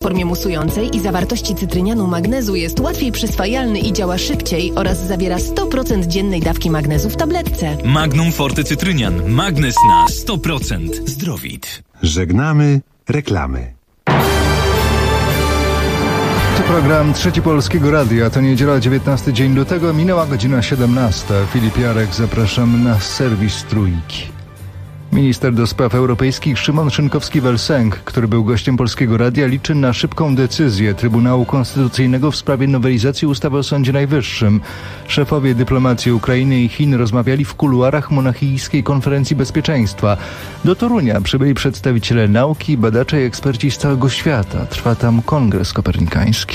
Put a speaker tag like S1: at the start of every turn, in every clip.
S1: formie musującej i zawartości cytrynianu magnezu jest łatwiej przyswajalny i działa szybciej oraz zawiera 100% dziennej dawki magnezu w tabletce.
S2: Magnum Forte Cytrynian. Magnez na 100%. Zdrowit.
S3: Żegnamy reklamy.
S4: To program Trzeci Polskiego Radia. To niedziela, 19 dzień lutego. Minęła godzina 17. Filip Jarek, zapraszam na serwis Trójki. Minister do spraw europejskich Szymon Szynkowski-Welsenk, który był gościem Polskiego Radia, liczy na szybką decyzję Trybunału Konstytucyjnego w sprawie nowelizacji ustawy o Sądzie Najwyższym. Szefowie dyplomacji Ukrainy i Chin rozmawiali w kuluarach Monachijskiej Konferencji Bezpieczeństwa. Do Torunia przybyli przedstawiciele nauki, badacze i eksperci z całego świata. Trwa tam Kongres Kopernikański.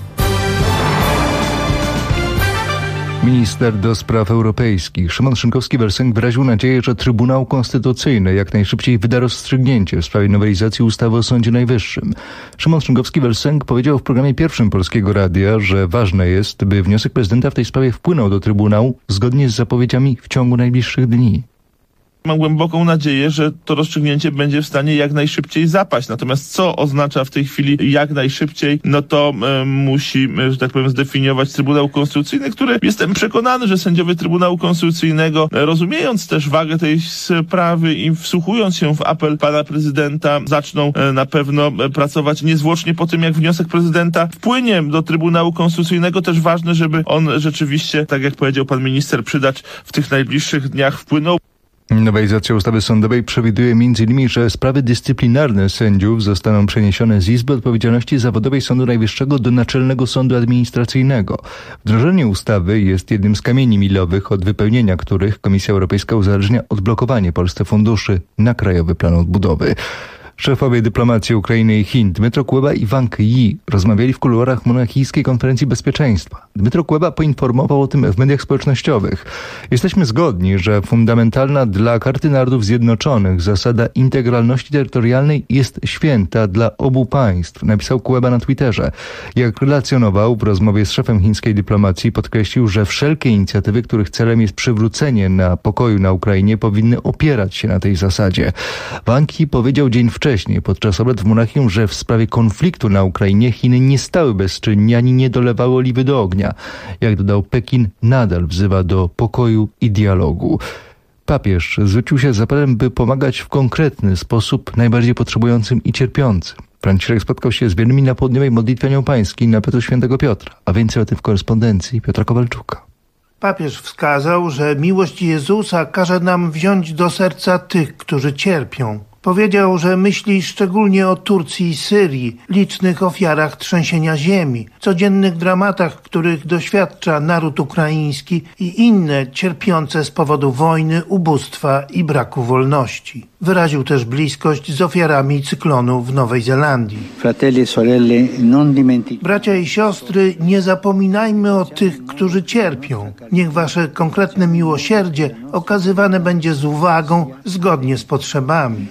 S4: Minister do spraw europejskich Szymon Szynkowski-Welsenk wyraził nadzieję, że Trybunał Konstytucyjny jak najszybciej wyda rozstrzygnięcie w sprawie nowelizacji ustawy o Sądzie Najwyższym. Szymon Szynkowski-Welsenk powiedział w programie pierwszym Polskiego Radia, że ważne jest, by wniosek prezydenta w tej sprawie wpłynął do Trybunału zgodnie z zapowiedziami w ciągu najbliższych dni.
S5: Mam głęboką nadzieję, że to rozstrzygnięcie będzie w stanie jak najszybciej zapaść. Natomiast co oznacza w tej chwili jak najszybciej, no to musi, że tak powiem, zdefiniować Trybunał Konstytucyjny, który jestem przekonany, że sędziowie Trybunału Konstytucyjnego, rozumiejąc też wagę tej sprawy i wsłuchując się w apel pana prezydenta, zaczną na pewno pracować niezwłocznie po tym, jak wniosek prezydenta wpłynie do Trybunału Konstytucyjnego. Też ważne, żeby on rzeczywiście, tak jak powiedział pan minister Przydacz, w tych najbliższych dniach wpłynął.
S4: Nowelizacja ustawy sądowej przewiduje m.in., że sprawy dyscyplinarne sędziów zostaną przeniesione z Izby Odpowiedzialności Zawodowej Sądu Najwyższego do Naczelnego Sądu Administracyjnego. Wdrożenie ustawy jest jednym z kamieni milowych, od wypełnienia których Komisja Europejska uzależnia odblokowanie Polsce funduszy na Krajowy Plan Odbudowy. Szefowie dyplomacji Ukrainy i Chin Dmytro Kuleba i Wang Yi rozmawiali w kuluarach Monachijskiej Konferencji Bezpieczeństwa. Dmytro Kuleba poinformował o tym w mediach społecznościowych. Jesteśmy zgodni, że fundamentalna dla Karty Narodów Zjednoczonych zasada integralności terytorialnej jest święta dla obu państw, napisał Kuleba na Twitterze. Jak relacjonował w rozmowie z szefem chińskiej dyplomacji, podkreślił, że wszelkie inicjatywy, których celem jest przywrócenie pokoju na Ukrainie, powinny opierać się na tej zasadzie. Wang Yi powiedział dzień wcześniej podczas obrad w Monachium, że w sprawie konfliktu na Ukrainie Chiny nie stały bezczynnie ani nie dolewały oliwy do ognia. Jak dodał, Pekin nadal wzywa do pokoju i dialogu. Papież zwrócił się z apelem, by pomagać w konkretny sposób najbardziej potrzebującym i cierpiącym. Franciszek spotkał się z wiernymi na południowej modlitwie aniołpańskiej na placu Świętego Piotra, a więcej o tym w korespondencji Piotra Kowalczuka.
S6: Papież wskazał, że miłość Jezusa każe nam wziąć do serca tych, którzy cierpią. Powiedział, że myśli szczególnie o Turcji i Syrii, licznych ofiarach trzęsienia ziemi, codziennych dramatach, których doświadcza naród ukraiński i inne cierpiące z powodu wojny, ubóstwa i braku wolności. Wyraził też bliskość z ofiarami cyklonu w Nowej Zelandii. Bracia i siostry, nie zapominajmy o tych, którzy cierpią. Niech wasze konkretne miłosierdzie okazywane będzie z uwagą, zgodnie z potrzebami.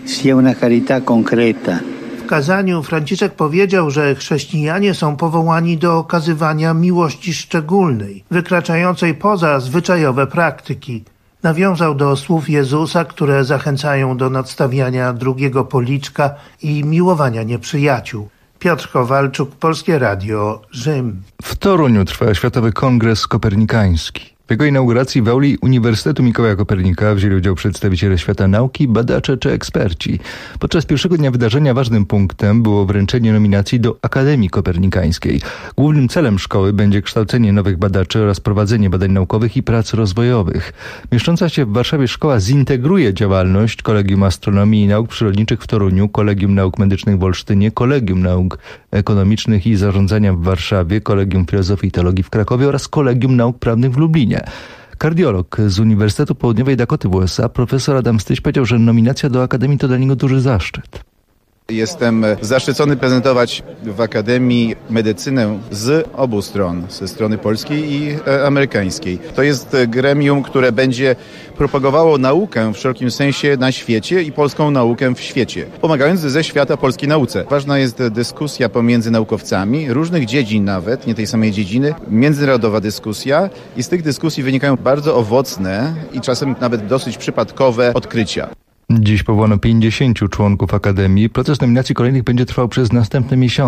S6: W kazaniu Franciszek powiedział, że chrześcijanie są powołani do okazywania miłości szczególnej, wykraczającej poza zwyczajowe praktyki. Nawiązał do słów Jezusa, które zachęcają do nadstawiania drugiego policzka i miłowania nieprzyjaciół. Piotr Kowalczuk, Polskie Radio, Rzym.
S4: W Toruniu trwa Światowy Kongres Kopernikański. W jego inauguracji w auli Uniwersytetu Mikołaja Kopernika wzięli udział przedstawiciele świata nauki, badacze czy eksperci. Podczas pierwszego dnia wydarzenia ważnym punktem było wręczenie nominacji do Akademii Kopernikańskiej. Głównym celem szkoły będzie kształcenie nowych badaczy oraz prowadzenie badań naukowych i prac rozwojowych. Mieszcząca się w Warszawie szkoła zintegruje działalność Kolegium Astronomii i Nauk Przyrodniczych w Toruniu, Kolegium Nauk Medycznych w Olsztynie, Kolegium Nauk Ekonomicznych i Zarządzania w Warszawie, Kolegium Filozofii i Teologii w Krakowie oraz Kolegium Nauk Prawnych w Lublinie. Kardiolog z Uniwersytetu Południowej Dakoty w USA, profesor Adam Styś, powiedział, że nominacja do Akademii to dla niego duży zaszczyt.
S7: Jestem zaszczycony prezentować w Akademii medycynę z obu stron, ze strony polskiej i amerykańskiej. To jest gremium, które będzie propagowało naukę w wszelkim sensie na świecie i polską naukę w świecie, pomagając ze świata polskiej nauce. Ważna jest dyskusja pomiędzy naukowcami, różnych dziedzin nawet, nie tej samej dziedziny, międzynarodowa dyskusja i z tych dyskusji wynikają bardzo owocne i czasem nawet dosyć przypadkowe odkrycia.
S4: Dziś powołano 50 członków Akademii. Proces nominacji kolejnych będzie trwał przez następne miesiące.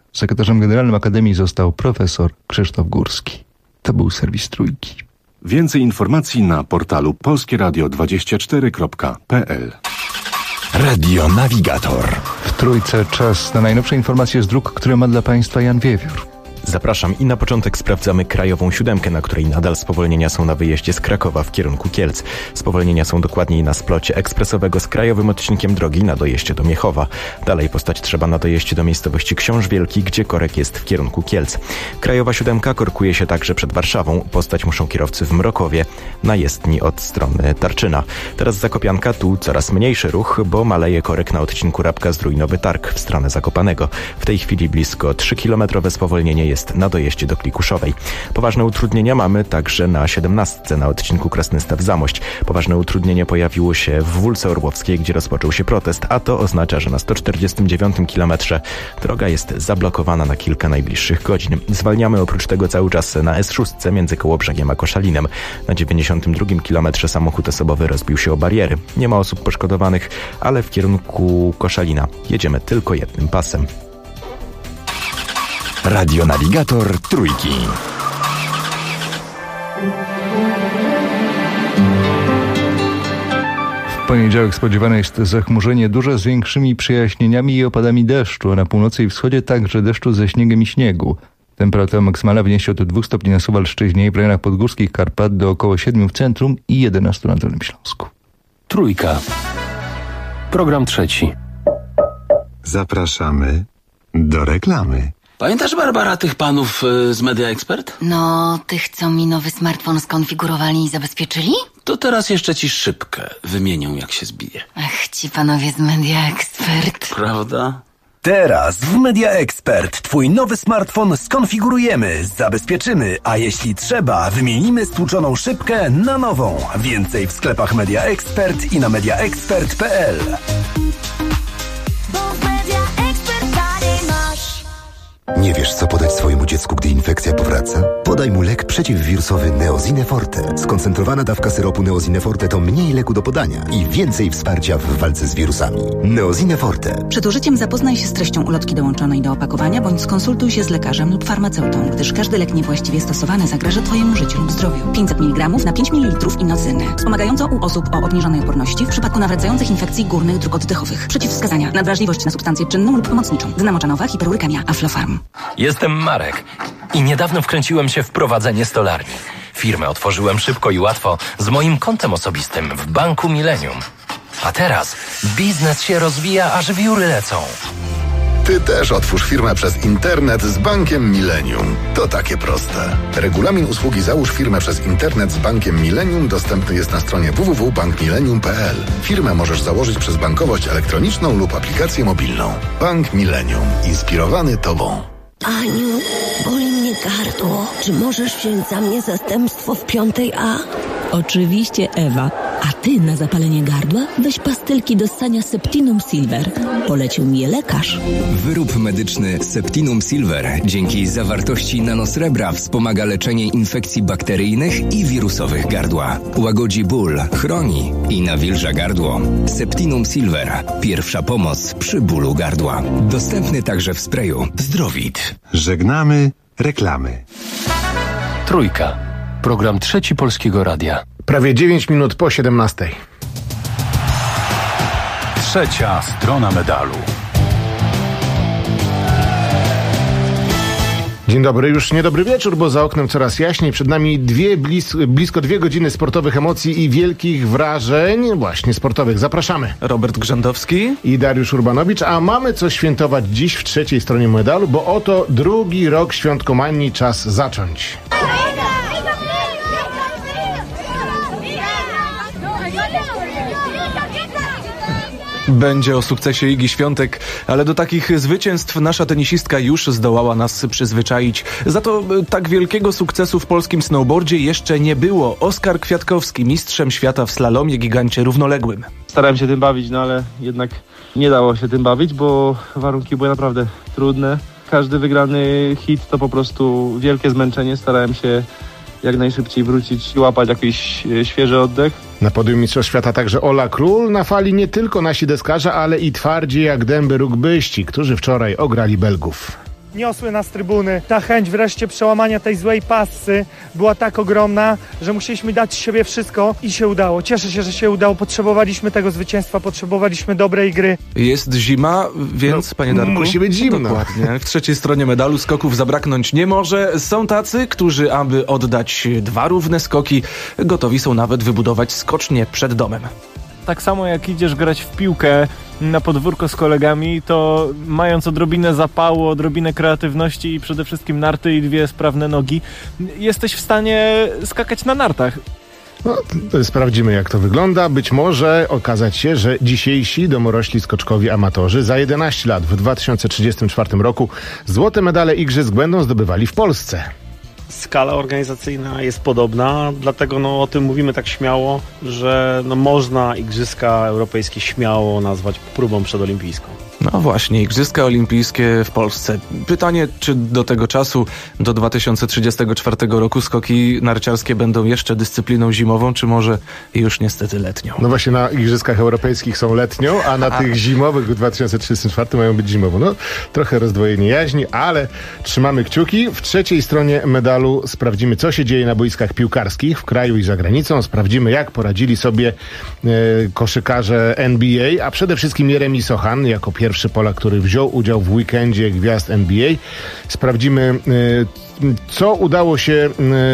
S4: Sekretarzem generalnym Akademii został profesor Krzysztof Górski. To był serwis Trójki.
S8: Więcej informacji na portalu polskieradio24.pl.
S2: Radio Navigator.
S4: W Trójce czas na najnowsze informacje z dróg, które ma dla Państwa Jan Wiewiór.
S9: Zapraszam i na początek sprawdzamy krajową 7, na której nadal spowolnienia są na wyjeździe z Krakowa w kierunku Kielc. Spowolnienia są dokładniej na splocie ekspresowego z krajowym odcinkiem drogi na dojeździe do Miechowa. Dalej postać trzeba na dojeździe do miejscowości Książ Wielki, gdzie korek jest w kierunku Kielc. Krajowa 7 korkuje się także przed Warszawą. Postać muszą kierowcy w Mrokowie, na jezdni od strony Tarczyna. Teraz Zakopianka, tu coraz mniejszy ruch, bo maleje korek na odcinku Rabka-Zdrój Nowy Targ w stronę Zakopanego. W tej chwili blisko 3-kilometrowe spowolnienie jest na dojeździe do Klikuszowej. Poważne utrudnienia mamy także na 17 na odcinku Krasny-Staw-Zamość. Poważne utrudnienie pojawiło się w Wólce Orłowskiej, gdzie rozpoczął się protest, a to oznacza, że na 149 kilometrze droga jest zablokowana na kilka najbliższych godzin. Zwalniamy oprócz tego cały czas na S6 między Kołobrzegiem a Koszalinem. Na 92 kilometrze samochód osobowy rozbił się o bariery. Nie ma osób poszkodowanych, ale w kierunku Koszalina jedziemy tylko jednym pasem.
S2: Radio Navigator Trójki.
S4: W poniedziałek spodziewane jest zachmurzenie duże z większymi przejaśnieniami i opadami deszczu. Na północy i wschodzie także deszczu ze śniegiem i śniegu. Temperatura maksymalna wyniesie od 2 stopni na Suwalszczyźnie i w rejonach podgórskich Karpat do około 7 w centrum i 11 na Dolnym Śląsku.
S10: Trójka. Program trzeci.
S3: Zapraszamy do reklamy.
S11: Pamiętasz, Barbara, tych panów z Media Expert?
S12: No, tych, co mi nowy smartfon skonfigurowali i zabezpieczyli?
S11: To teraz jeszcze ci szybkę wymienią, jak się zbije.
S12: Ach, ci panowie z Media Expert.
S11: Prawda?
S13: Teraz w Media Expert twój nowy smartfon skonfigurujemy, zabezpieczymy, a jeśli trzeba, wymienimy stłuczoną szybkę na nową. Więcej w sklepach Media Expert i na mediaexpert.pl.
S14: Nie wiesz, co podać swojemu dziecku, gdy infekcja powraca? Podaj mu lek przeciwwirusowy Neosine Forte. Skoncentrowana dawka syropu Neosine Forte to mniej leku do podania i więcej wsparcia w walce z wirusami. Neosine Forte.
S15: Przed użyciem zapoznaj się z treścią ulotki dołączonej do opakowania, bądź skonsultuj się z lekarzem lub farmaceutą, gdyż każdy lek niewłaściwie stosowany zagraża Twojemu życiu lub zdrowiu. 500 mg na 5 ml inocyny. Wspomagająco u osób o obniżonej odporności w przypadku nawracających infekcji górnych dróg oddechowych. Przeciwwskazania: nadwrażliwość na substancję czynną lub pomocniczą. Dna moczanowa, hiperurykemia, Aflofarm.
S10: Jestem Marek i niedawno wkręciłem się w prowadzenie stolarni. Firmę otworzyłem szybko i łatwo z moim kontem osobistym w Banku Millennium. A teraz biznes się rozwija, aż wióry lecą.
S16: Ty też otwórz firmę przez internet z Bankiem Millennium. To takie proste. Regulamin usługi Załóż firmę przez internet z Bankiem Millennium dostępny jest na stronie www.bankmillennium.pl. Firmę możesz założyć przez bankowość elektroniczną lub aplikację mobilną. Bank Millennium. Inspirowany Tobą.
S17: Aniu, boli mnie gardło. Czy możesz wziąć za mnie zastępstwo w 5A?
S18: Oczywiście, Ewa. A ty na zapalenie gardła weź pastylki do ssania Septinum Silver. Polecił mi je lekarz.
S19: Wyrób medyczny Septinum Silver dzięki zawartości nanosrebra wspomaga leczenie infekcji bakteryjnych i wirusowych gardła. Łagodzi ból, chroni i nawilża gardło. Septinum Silver. Pierwsza pomoc przy bólu gardła. Dostępny także w sprayu.
S2: Zdrowit.
S3: Żegnamy reklamy.
S10: Trójka. Program trzeci Polskiego Radia.
S20: Prawie 9 minut po 17.
S8: Trzecia strona medalu.
S20: Dzień dobry, już niedobry wieczór, bo za oknem coraz jaśniej. Przed nami blisko 2 godziny sportowych emocji i wielkich wrażeń, właśnie sportowych. Zapraszamy.
S21: Robert Grzędowski
S20: i Dariusz Urbanowicz, a mamy co świętować dziś w trzeciej stronie medalu, bo oto drugi rok świątkomanii, czas zacząć.
S21: Będzie o sukcesie Igi Świątek, ale do takich zwycięstw nasza tenisistka już zdołała nas przyzwyczaić. Za to tak wielkiego sukcesu w polskim snowboardzie jeszcze nie było. Oskar Kwiatkowski, mistrzem świata w slalomie gigancie równoległym.
S22: Starałem się tym bawić, no ale jednak nie dało się tym bawić, bo warunki były naprawdę trudne. Każdy wygrany hit to po prostu wielkie zmęczenie. Starałem się jak najszybciej wrócić i łapać jakiś świeży oddech.
S20: Na podium Mistrzostw Świata także Ola Król. Na fali nie tylko nasi deskarze, ale i twardzi jak dęby rugbyści, którzy wczoraj ograli Belgów.
S1: niosły nas trybuny. Ta chęć wreszcie przełamania tej złej pasy była tak ogromna, że musieliśmy dać z siebie wszystko i się udało. Cieszę się, że się udało. Potrzebowaliśmy tego zwycięstwa, potrzebowaliśmy dobrej gry.
S21: Jest zima, więc, panie Darku...
S20: Musi być zimno.
S21: Dokładnie. W trzeciej stronie medalu skoków zabraknąć nie może. Są tacy, którzy, aby oddać 2 równe skoki, gotowi są nawet wybudować skocznię przed domem.
S5: Tak samo jak idziesz grać w piłkę na podwórko z kolegami, to mając odrobinę zapału, odrobinę kreatywności i przede wszystkim narty i 2 sprawne nogi, jesteś w stanie skakać na nartach.
S20: No, sprawdzimy, jak to wygląda. Być może okazać się, że dzisiejsi domorośli skoczkowi amatorzy za 11 lat w 2034 roku złote medale igrzysk będą zdobywali w Polsce.
S23: Skala organizacyjna jest podobna, dlatego o tym mówimy tak śmiało, że można Igrzyska Europejskie śmiało nazwać próbą przedolimpijską.
S21: No właśnie, Igrzyska Olimpijskie w Polsce. Pytanie, czy do tego czasu, do 2034 roku skoki narciarskie będą jeszcze dyscypliną zimową, czy może już niestety letnią?
S20: No właśnie, na Igrzyskach Europejskich są letnią, a na tych zimowych w 2034 mają być zimowo. No, trochę rozdwojenie jaźni, ale trzymamy kciuki. W trzeciej stronie medalu sprawdzimy, co się dzieje na boiskach piłkarskich w kraju i za granicą. Sprawdzimy, jak poradzili sobie koszykarze NBA, a przede wszystkim Jeremi Sochan, jako pierwszy Polak, który wziął udział w weekendzie gwiazd NBA. Sprawdzimy, co udało się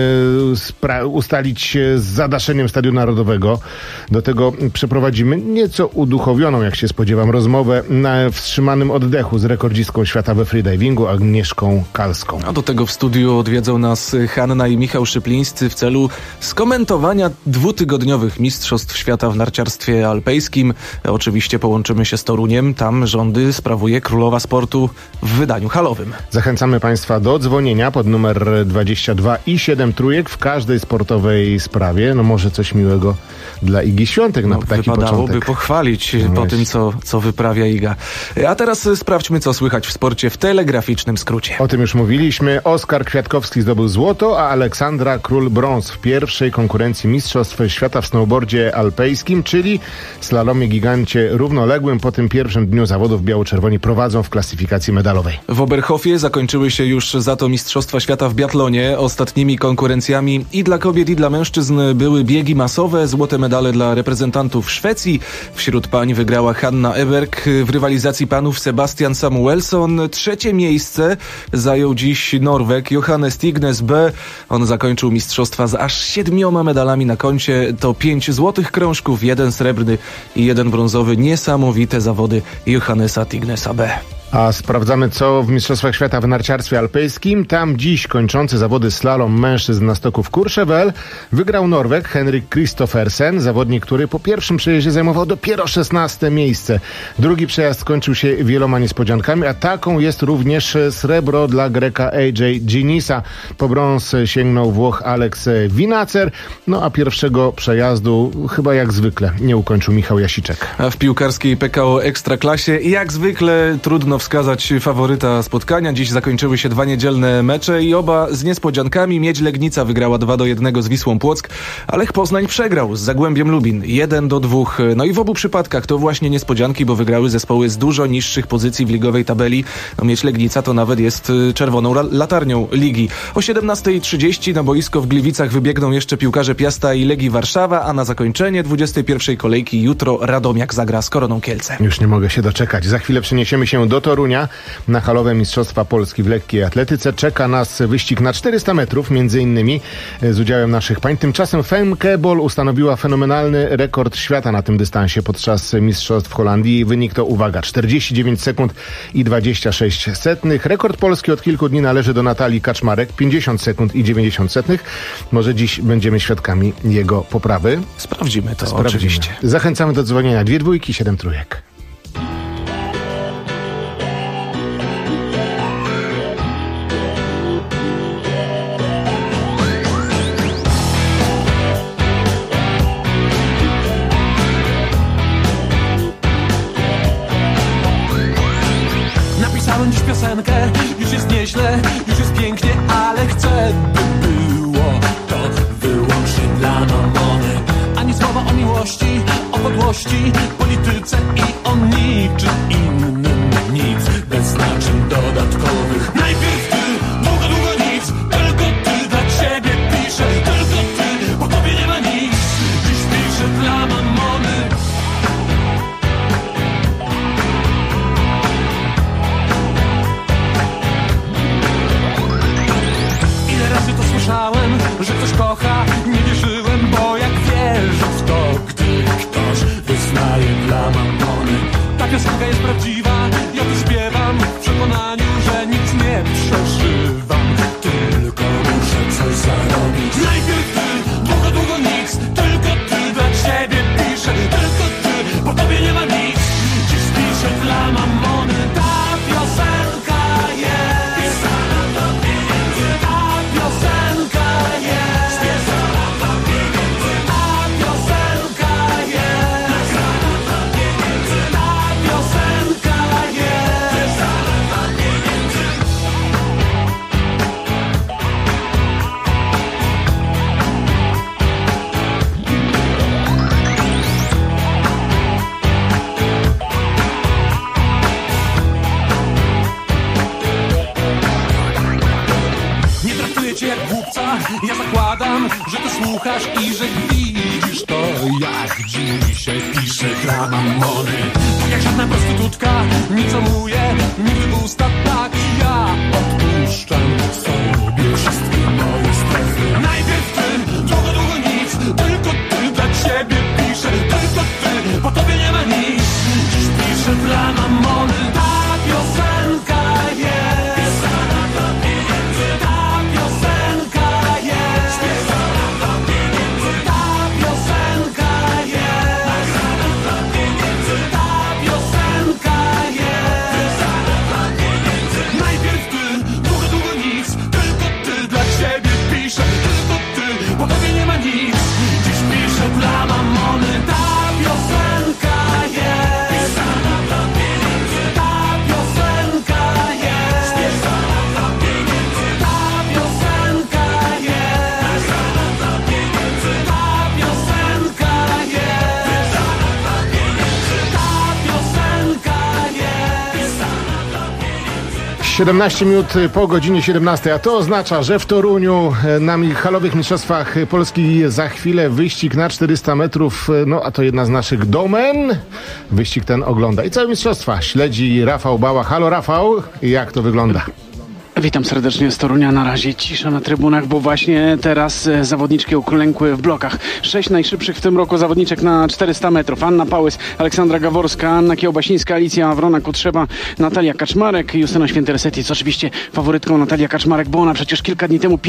S20: ustalić z zadaszeniem Stadionu Narodowego. Do tego przeprowadzimy nieco uduchowioną, jak się spodziewam, rozmowę na wstrzymanym oddechu z rekordzistką świata we freedivingu Agnieszką Kalską.
S21: A do tego w studiu odwiedzą nas Hanna i Michał Szyplińscy w celu skomentowania 2-tygodniowych Mistrzostw Świata w narciarstwie alpejskim. Oczywiście połączymy się z Toruniem. Tam rządy sprawuje królowa sportu w wydaniu halowym.
S20: Zachęcamy Państwa do dzwonienia pod numer 22 i 7 trójek w każdej sportowej sprawie. No może coś miłego dla Igi Świątek na taki początek.
S21: Wypadałoby pochwalić po tym, co wyprawia Iga. A teraz sprawdźmy, co słychać w sporcie w telegraficznym skrócie.
S20: O tym już mówiliśmy. Oskar Kwiatkowski zdobył złoto, a Aleksandra Król brąz w pierwszej konkurencji Mistrzostw Świata w snowboardzie alpejskim, czyli slalomie gigancie równoległym. Po tym pierwszym dniu zawodów biało-czerwoni prowadzą w klasyfikacji medalowej.
S21: W Oberhofie zakończyły się już za to Mistrzostwa Świata w biatlonie. Ostatnimi konkurencjami i dla kobiet, i dla mężczyzn były biegi masowe. Złote medale dla reprezentantów Szwecji. Wśród pań wygrała Hanna Eberg. W rywalizacji panów Sebastian Samuelsson. Trzecie miejsce zajął dziś Norweg Johannes Tignes B. On zakończył mistrzostwa z aż 7 medalami na koncie. To 5 złotych krążków, 1 srebrny i 1 brązowy. Niesamowite zawody Johannesa Tignesa B.
S20: A sprawdzamy, co w Mistrzostwach Świata w narciarstwie alpejskim. Tam dziś kończący zawody slalom mężczyzn na stoku w Courchevel wygrał Norweg Henrik Kristoffersen, zawodnik, który po pierwszym przejeździe zajmował dopiero 16 miejsce. Drugi przejazd skończył się wieloma niespodziankami, a taką jest również srebro dla Greka AJ Ginisa. Po brąz sięgnął Włoch Alex Winacer, no a pierwszego przejazdu chyba jak zwykle nie ukończył Michał Jasiczek.
S21: A w piłkarskiej PKO Ekstraklasie jak zwykle trudno wskazać faworyta spotkania. Dziś zakończyły się 2 niedzielne mecze i oba z niespodziankami. Miedź Legnica wygrała 2-1 z Wisłą Płock, a Lech Poznań przegrał z Zagłębiem Lubin 1-2. No i w obu przypadkach to właśnie niespodzianki, bo wygrały zespoły z dużo niższych pozycji w ligowej tabeli. No Miedź Legnica to nawet jest czerwoną latarnią ligi. O 17:30 na boisko w Gliwicach wybiegną jeszcze piłkarze Piasta i Legii Warszawa, a na zakończenie 21 kolejki jutro Radomiak zagra z Koroną Kielce.
S20: Już nie mogę się doczekać. Za chwilę przeniesiemy się do Torunia. Na halowe Mistrzostwa Polski w lekkiej atletyce czeka nas wyścig na 400 metrów, między innymi z udziałem naszych pań. Tymczasem Femke Bol ustanowiła fenomenalny rekord świata na tym dystansie podczas Mistrzostw w Holandii. Wynik to, uwaga, 49 sekund i 26 setnych. Rekord polski od kilku dni należy do Natalii Kaczmarek, 50 sekund i 90 setnych. Może dziś będziemy świadkami jego poprawy.
S21: Sprawdzimy to oczywiście.
S20: Zachęcamy do dzwonienia 2 dwójki, 7 trójek.
S24: Napisałem dziś piosenkę, już jest nieźle, już jest pięknie, ale chcę, by było to wyłącznie dla mamony. Ani słowa o miłości, o podłości, polityce i o niczym innym. Nic bez znaczeń dodatkowych. nie przeżywam, tylko muszę coś zarobić. Najpierw ty, długo nic, tylko ty, dla ciebie piszę, tylko ty, po tobie nie ma nic. Dziś piszę dla mamony, ta piosenka jest pisana do pieniędzy, ta piosenka jest pisana do pieniędzy, ta piosenka jest pisana do pieniędzy, ta piosenka jest pisana do pieniędzy. 'Nie traktuję cię jak głupca, ja zakładam, że ty słuchasz i że widzisz to, jak dzisiaj piszę dla mamony. Tak jak żadna prostytutka, nie całuję nigdy w usta, tak ja odpuszczam sobie wszystkie moje strefy. Najpierw ty, długo nic, tylko ty, dla ciebie piszę, tylko ty, po tobie nie ma nic. Dziś piszę dla mamony, ta piosenka jest pisana do pieniędzy, ta piosenka jest pisana do pieniędzy, ta piosenka jest pisana do pieniędzy, ta piosenka jest pisana do pieniędzy. Najpierw ty, długo nic, tylko ty, dla ciebie piszę, tylko ty, po tobie nie ma nic. Dziś piszę dla mamony, ta piosenka jest pisana do pieniędzy, ta piosenka jest pisana do pieniędzy, ta piosenka jest pisana do pieniędzy, ta piosenka jest pisana do pieniędzy, ta piosenka jest pisana do pieniędzy.
S20: 17 minut po godzinie 17, a to oznacza, że w Toruniu na halowych mistrzostwach Polski za chwilę wyścig na 400 metrów, no a to jedna z naszych domen. Wyścig ten ogląda i całe mistrzostwa śledzi Rafał Bała. Halo Rafał, jak to wygląda?
S4: Witam serdecznie z Torunia. Na razie cisza na trybunach, bo właśnie teraz zawodniczki uklękły w blokach. 6 najszybszych w tym roku zawodniczek na 400 metrów. Anna Pałys, Aleksandra Gaworska, Anna Kiełbasińska, Alicja Wrona-Kutrzeba, Natalia Kaczmarek, Justyna Święty-Resetic. Oczywiście faworytką Natalia Kaczmarek, bo ona przecież kilka dni temu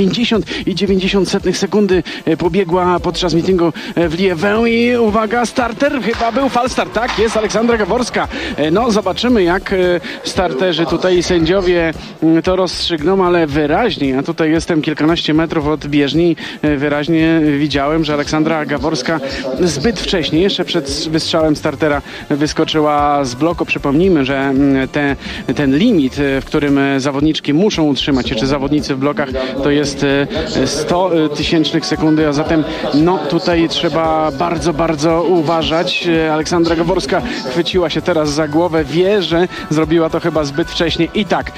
S4: 50,90 sekundy pobiegła podczas meetingu w Liewę i uwaga, starter, chyba był falstart, tak? Jest Aleksandra Gaworska. No zobaczymy, jak starterzy tutaj sędziowie to rozstrzygną, ale wyraźnie, ja tutaj jestem kilkanaście metrów od bieżni, wyraźnie widziałem, że Aleksandra Gaworska zbyt wcześnie, jeszcze przed wystrzałem startera, wyskoczyła z bloku. Przypomnijmy, że ten limit, w którym zawodniczki muszą utrzymać się, czy zawodnicy w blokach, to jest 100 tysięcznych sekundy, a zatem no tutaj trzeba bardzo, bardzo uważać. Aleksandra Gaworska chwyciła się teraz za głowę, wie, że zrobiła to chyba zbyt wcześnie. I tak,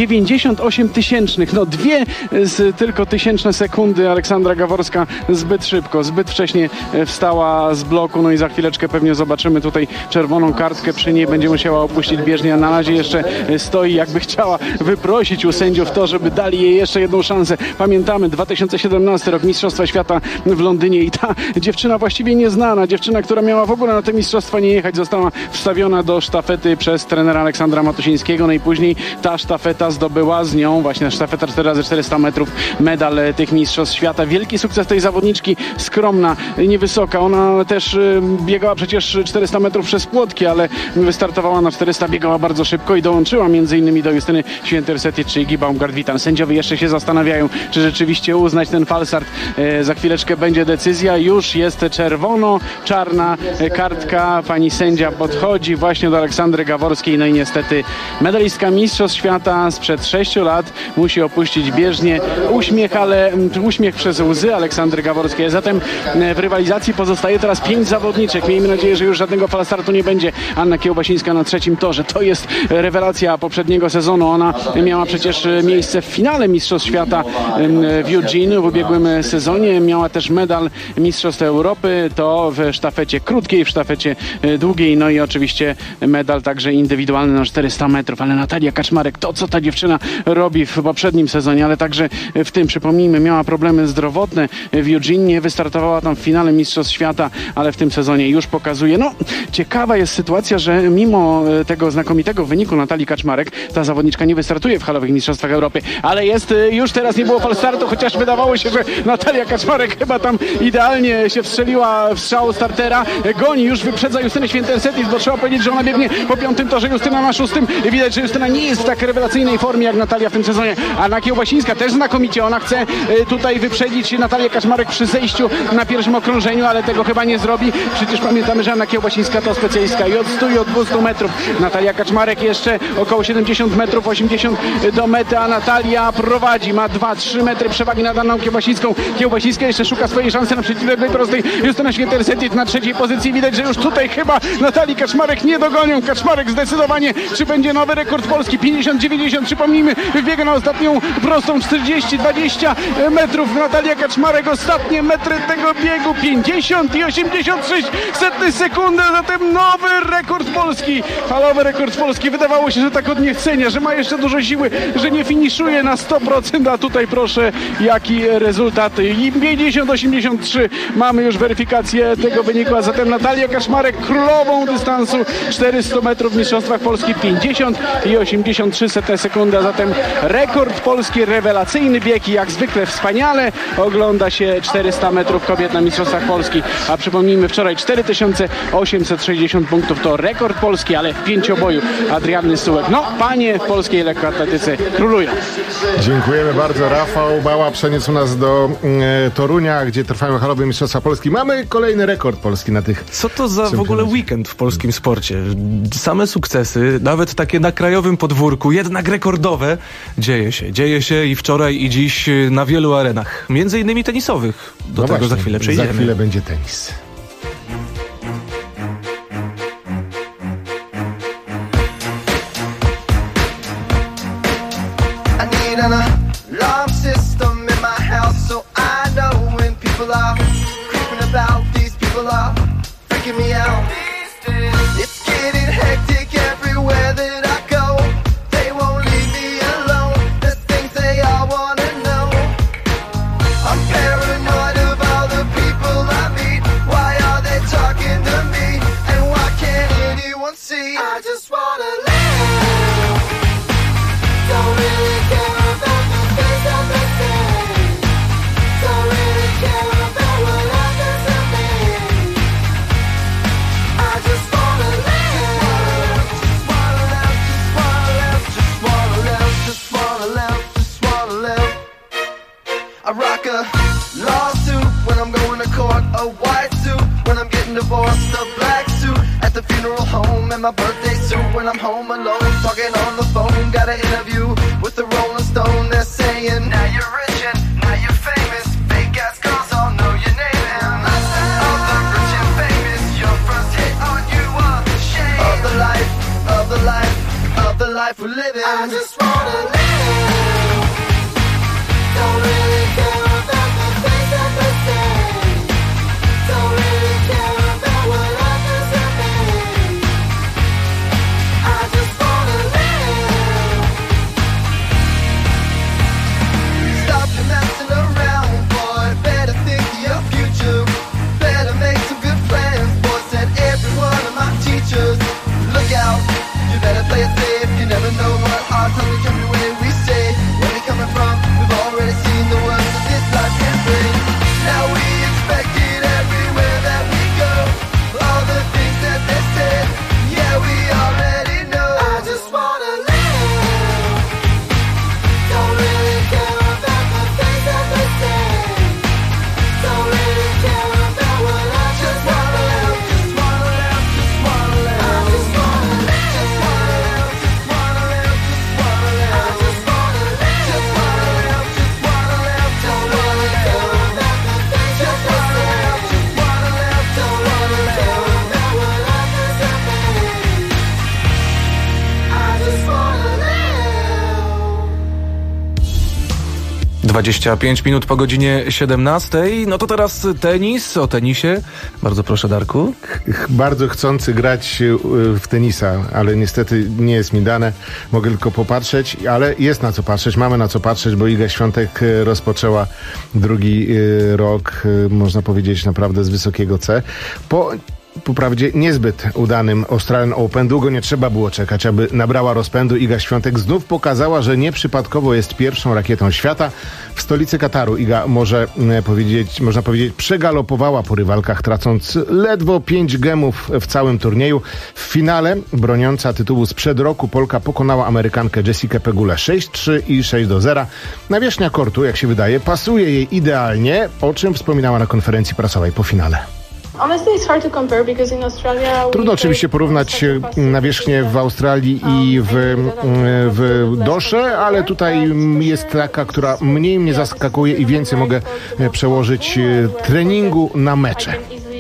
S4: 98 tysięcznych, no dwie tylko tysięczne sekundy. Aleksandra Gaworska zbyt szybko, zbyt wcześnie wstała z bloku, no i za chwileczkę pewnie zobaczymy tutaj czerwoną kartkę, przy niej będzie musiała opuścić bieżnię, a na razie jeszcze stoi, jakby chciała wyprosić u sędziów to, żeby dali jej jeszcze jedną szansę. Pamiętamy 2017 rok, Mistrzostwa Świata w Londynie i ta dziewczyna właściwie nieznana, dziewczyna, która miała w ogóle na te mistrzostwa nie jechać, została wstawiona do sztafety przez trenera Aleksandra Matusińskiego, no i później ta sztafeta zdobyła z nią właśnie sztafeta 4x400 metrów medal tych Mistrzostw Świata. Wielki sukces tej zawodniczki, skromna, niewysoka. Ona też biegała przecież 400 metrów przez płotki, ale wystartowała na 400, biegała bardzo szybko i dołączyła m.in. do Justyny Święty-Resetic czy Igi Baumgart-Witan. Sędziowie jeszcze się zastanawiają, czy rzeczywiście uznać ten falstart. Za chwileczkę będzie decyzja. Już jest czerwono-czarna kartka. Pani sędzia podchodzi właśnie do Aleksandry Gaworskiej. No i niestety medalistka Mistrzostw Świata sprzed 6 lat musi opuścić bieżnię. Uśmiech przez łzy Aleksandry Gaworskiej. Zatem w rywalizacji pozostaje teraz 5 zawodniczek. Miejmy nadzieję, że już żadnego falstartu nie będzie. Anna Kiełbasińska na 3. torze. To jest rewelacja poprzedniego sezonu. Ona miała przecież miejsce w finale Mistrzostw Świata w Eugene w ubiegłym sezonie. Miała też medal Mistrzostw Europy. To w sztafecie krótkiej, w sztafecie długiej. No i oczywiście medal także indywidualny na 400 metrów. Ale Natalia Kaczmarek, to co ta dziewczyna robi w poprzednim sezonie, ale także w tym, przypomnijmy, miała problemy zdrowotne w Eugene, nie wystartowała tam w finale Mistrzostw Świata, ale w tym sezonie już pokazuje. No, ciekawa jest sytuacja, że mimo tego znakomitego wyniku Natalii Kaczmarek, ta zawodniczka nie wystartuje w halowych Mistrzostwach Europy, ale jest, już teraz nie było falstartu, chociaż wydawało się, że Natalia Kaczmarek chyba tam idealnie się wstrzeliła w strzał startera. Goni, już wyprzedza Justynę Świętensetis, bo trzeba powiedzieć, że ona biegnie po 5. torze, Justyna na 6. Widać, że Justyna nie jest w tak rewelacyjnej formie jak Natalia w tym sezonie. Anna Kiełbasińska też znakomicie, ona chce tutaj wyprzedzić Natalię Kaczmarek przy zejściu na pierwszym okrążeniu, ale tego chyba nie zrobi. Przecież pamiętamy, że Anna Kiełbasińska to specjalistka i od 100 i od 200 metrów. Natalia Kaczmarek jeszcze około 70 metrów, 80 do mety, a Natalia prowadzi, ma 2-3 metry przewagi nad Anną Kiełbasińską. Kiełbasińska jeszcze szuka swojej szansy na przeciwległej prostej. Justyna Świętensetis na 3. pozycji. Widać, że już tutaj chyba Natalii Kaczmarek nie dogonią. Kaczmarek zdecydowanie, czy będzie nowy rekord Polski? 50-90, przypomnijmy, wbiega na ostatnią prostą 40-20 metrów. Natalia Kaczmarek, ostatnie metry tego biegu 50 i 86 sekundy, zatem nowy rekord Polski. Halowy rekord Polski. Wydawało się, że tak od niechcenia, że ma jeszcze dużo siły, że nie finiszuje na 100%, a tutaj proszę, jaki rezultat. I 50-83 mamy już weryfikację tego wyniku, a zatem Natalia Kaczmarek królową dystansu 400 metrów w Mistrzostwach Polski, 50 i 83 sekundy, a zatem rekord Polski, rewelacyjny bieg i jak zwykle wspaniale ogląda się 400 metrów kobiet na Mistrzostwach Polski, a przypomnijmy, wczoraj 4860 punktów to rekord Polski, ale w pięcioboju Adrianny Sułek. No, panie w polskiej lekkoatletyce królują.
S20: Dziękujemy bardzo. Rafał Bała przeniósł nas do Torunia, gdzie trwają halowe Mistrzostwa Polski. Mamy kolejny rekord Polski na tych...
S21: Co to za w ogóle weekend w polskim sporcie? Same sukcesy, nawet takie na krajowym podwórku, jednak rekordowe. Dzieje się i wczoraj i dziś na wielu arenach. Między innymi tenisowych. Do tego właśnie, za chwilę przejdziemy.
S20: Za chwilę będzie tenis.
S6: Me out. It's getting hectic everywhere that I go. They won't leave me alone. There's things they all wanna know. I'm paranoid of all the people I meet. Why are they talking to me? And why can't anyone see? I just wanna live. Don't really care about the things that they say. Don't really care about what happens to me. I rock a lawsuit when I'm going to court, a white suit when I'm getting divorced, a black suit at the funeral home, and my birthday suit when I'm home alone, talking on the phone. Got an interview with the Rolling Stone. They're saying, now you're rich and now you're famous. Fake ass girls all know your name, and all the rich and famous, your first hit on you a shame of the life, of the life, of the life we're living. I just wanna live. Don't really care about the things that they say. Don't really care about what happens to me. I just wanna live.
S21: 25 minut po godzinie 17. No to teraz tenis, o tenisie. Bardzo proszę, Darku.
S20: Bardzo chcący grać w tenisa, ale niestety nie jest mi dane. Mogę tylko popatrzeć, ale jest na co patrzeć. Mamy na co patrzeć, bo Iga Świątek rozpoczęła drugi rok, można powiedzieć, naprawdę z wysokiego C. Po prawdzie niezbyt udanym Australian Open. Długo nie trzeba było czekać, aby nabrała rozpędu. Iga Świątek znów pokazała, że nieprzypadkowo jest pierwszą rakietą świata. W stolicy Kataru Iga, można powiedzieć, przegalopowała po rywalkach, tracąc ledwo 5 gemów w całym turnieju. W finale broniąca tytułu sprzed roku Polka pokonała Amerykankę Jessikę Pegulę 6-3 i 6-0. Nawierzchnia kortu, jak się wydaje, pasuje jej idealnie, o czym wspominała na konferencji prasowej po finale. Trudno oczywiście porównać nawierzchnię w Australii i w Dosze, ale tutaj jest taka, która mniej mnie zaskakuje i więcej mogę przełożyć treningu na mecze.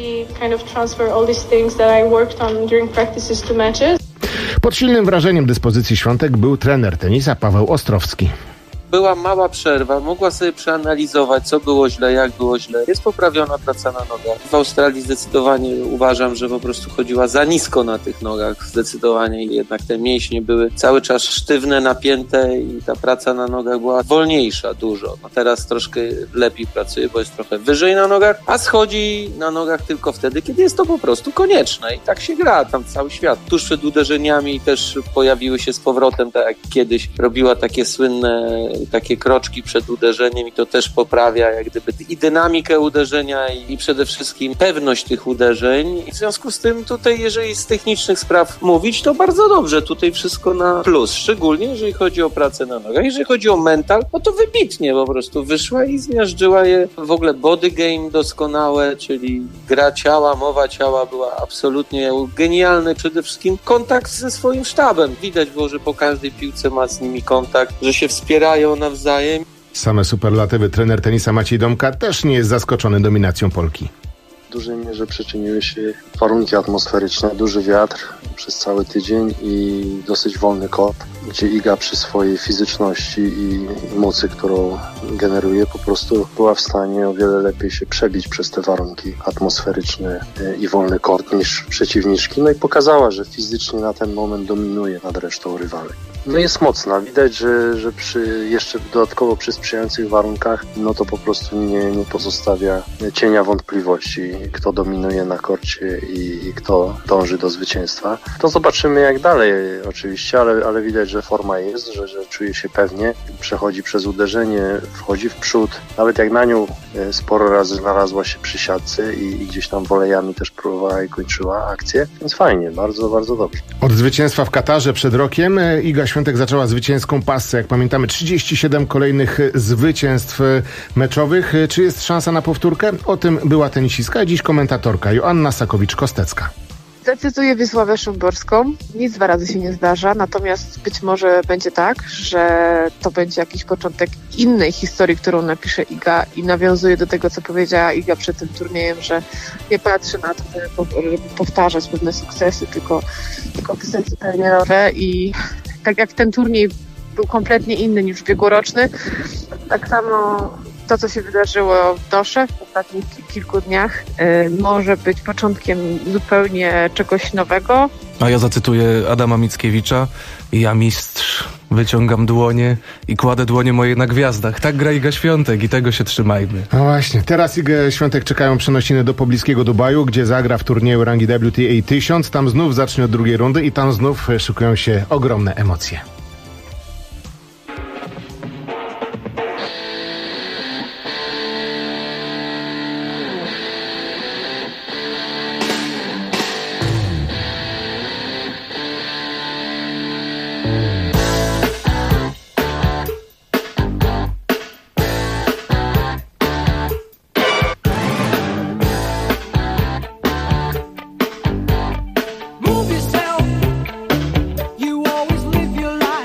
S20: Pod silnym wrażeniem dyspozycji Świątek był trener tenisa Paweł Ostrowski.
S7: Była mała przerwa, mogła sobie przeanalizować, co było źle, jak było źle. Jest poprawiona praca na nogach. W Australii zdecydowanie uważam, że po prostu chodziła za nisko na tych nogach. Zdecydowanie jednak te mięśnie były cały czas sztywne, napięte i ta praca na nogach była wolniejsza dużo. No teraz troszkę lepiej pracuje, bo jest trochę wyżej na nogach, a schodzi na nogach tylko wtedy, kiedy jest to po prostu konieczne. I tak się gra tam cały świat. Tuż przed uderzeniami też pojawiły się z powrotem, tak jak kiedyś robiła takie słynne takie kroczki przed uderzeniem i to też poprawia jak gdyby i dynamikę uderzenia i przede wszystkim pewność tych uderzeń. I w związku z tym tutaj, jeżeli z technicznych spraw mówić, to bardzo dobrze. Tutaj wszystko na plus. Szczególnie jeżeli chodzi o pracę na nogach. Jeżeli chodzi o mental, no to wybitnie po prostu wyszła i zmiażdżyła je. W ogóle body game doskonałe, czyli gra ciała, mowa ciała była absolutnie genialny. Przede wszystkim kontakt ze swoim sztabem. Widać było, że po każdej piłce ma z nimi kontakt, że się wspierają nawzajem.
S20: Same superlatywy. Trener tenisa Maciej Domka też nie jest zaskoczony dominacją Polki.
S9: W dużej mierze przyczyniły się warunki atmosferyczne, duży wiatr przez cały tydzień i dosyć wolny kort, gdzie Iga przy swojej fizyczności i mocy, którą generuje, po prostu była w stanie o wiele lepiej się przebić przez te warunki atmosferyczne i wolny kort niż przeciwniczki. No i pokazała, że fizycznie na ten moment dominuje nad resztą rywalek. No jest mocna. Widać, że jeszcze dodatkowo przy sprzyjających warunkach, no to po prostu nie pozostawia cienia wątpliwości, kto dominuje na korcie i kto dąży do zwycięstwa. To zobaczymy jak dalej oczywiście, ale widać, że forma jest, że czuje się pewnie, przechodzi przez uderzenie, wchodzi w przód. Nawet jak na nią sporo razy znalazła się przy siatce i gdzieś tam wolejami też próbowała i kończyła akcję. Więc fajnie, bardzo, bardzo dobrze.
S20: Od zwycięstwa w Katarze przed rokiem Iga Świątek zaczęła zwycięską passę. Jak pamiętamy, 37 kolejnych zwycięstw meczowych. Czy jest szansa na powtórkę? O tym była tenisistka, a dziś komentatorka Joanna Sakowicz-Kostecka.
S11: Zacytuję Wiesławę Szymborską. Nic 2 razy się nie zdarza, natomiast być może będzie tak, że to będzie jakiś początek innej historii, którą napisze Iga i nawiązuje do tego, co powiedziała Iga przed tym turniejem, że nie patrzy na to, żeby powtarzać pewne sukcesy, tylko pisać zupełnie nowe i tak jak ten turniej był kompletnie inny niż ubiegłoroczny, tak samo to, co się wydarzyło w Dosze w ostatnich kilku dniach, może być początkiem zupełnie czegoś nowego.
S21: A ja zacytuję Adama Mickiewicza. Ja mistrz, wyciągam dłonie i kładę dłonie moje na gwiazdach. Tak gra Iga Świątek i tego się trzymajmy.
S20: No właśnie, teraz Igę Świątek czekają przenosiny do pobliskiego Dubaju, gdzie zagra w turnieju rangi WTA 1000. Tam znów zacznie od drugiej rundy i tam znów szykują się ogromne emocje.
S24: Move yourself. You always live your life.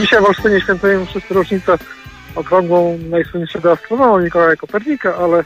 S12: Dzisiaj w Olsztynie świętujemy wszyscy rocznicę okrągłą najsłynniejszego astronomu Mikołaja Kopernika, ale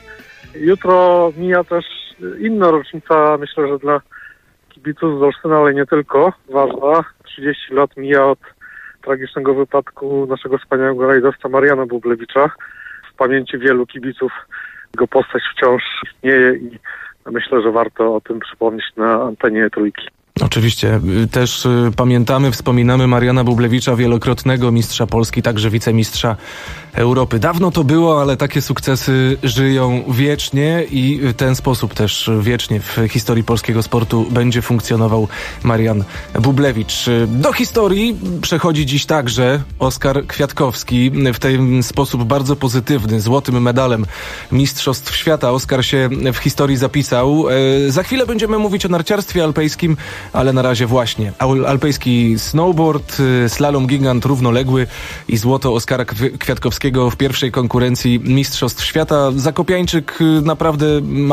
S12: jutro mija też inna rocznica, myślę, że dla kibiców z Olsztyna, ale nie tylko, ważna. 30 lat mija od tragicznego wypadku naszego wspaniałego rajdowca Mariana Bublewicza. W pamięci wielu kibiców jego postać wciąż istnieje i myślę, że warto o tym przypomnieć na antenie Trójki.
S21: Oczywiście. Też pamiętamy, wspominamy Mariana Bublewicza, wielokrotnego mistrza Polski, także wicemistrza Europy. Dawno to było, ale takie sukcesy żyją wiecznie i w ten sposób też wiecznie w historii polskiego sportu będzie funkcjonował Marian Bublewicz. Do historii przechodzi dziś także Oskar Kwiatkowski. W ten sposób bardzo pozytywny, złotym medalem Mistrzostw Świata. Oskar się w historii zapisał. Za chwilę będziemy mówić o narciarstwie alpejskim, ale na razie właśnie alpejski snowboard, slalom gigant równoległy i złoto Oskara Kwiatkowskiego w pierwszej konkurencji Mistrzostw Świata. Zakopiańczyk naprawdę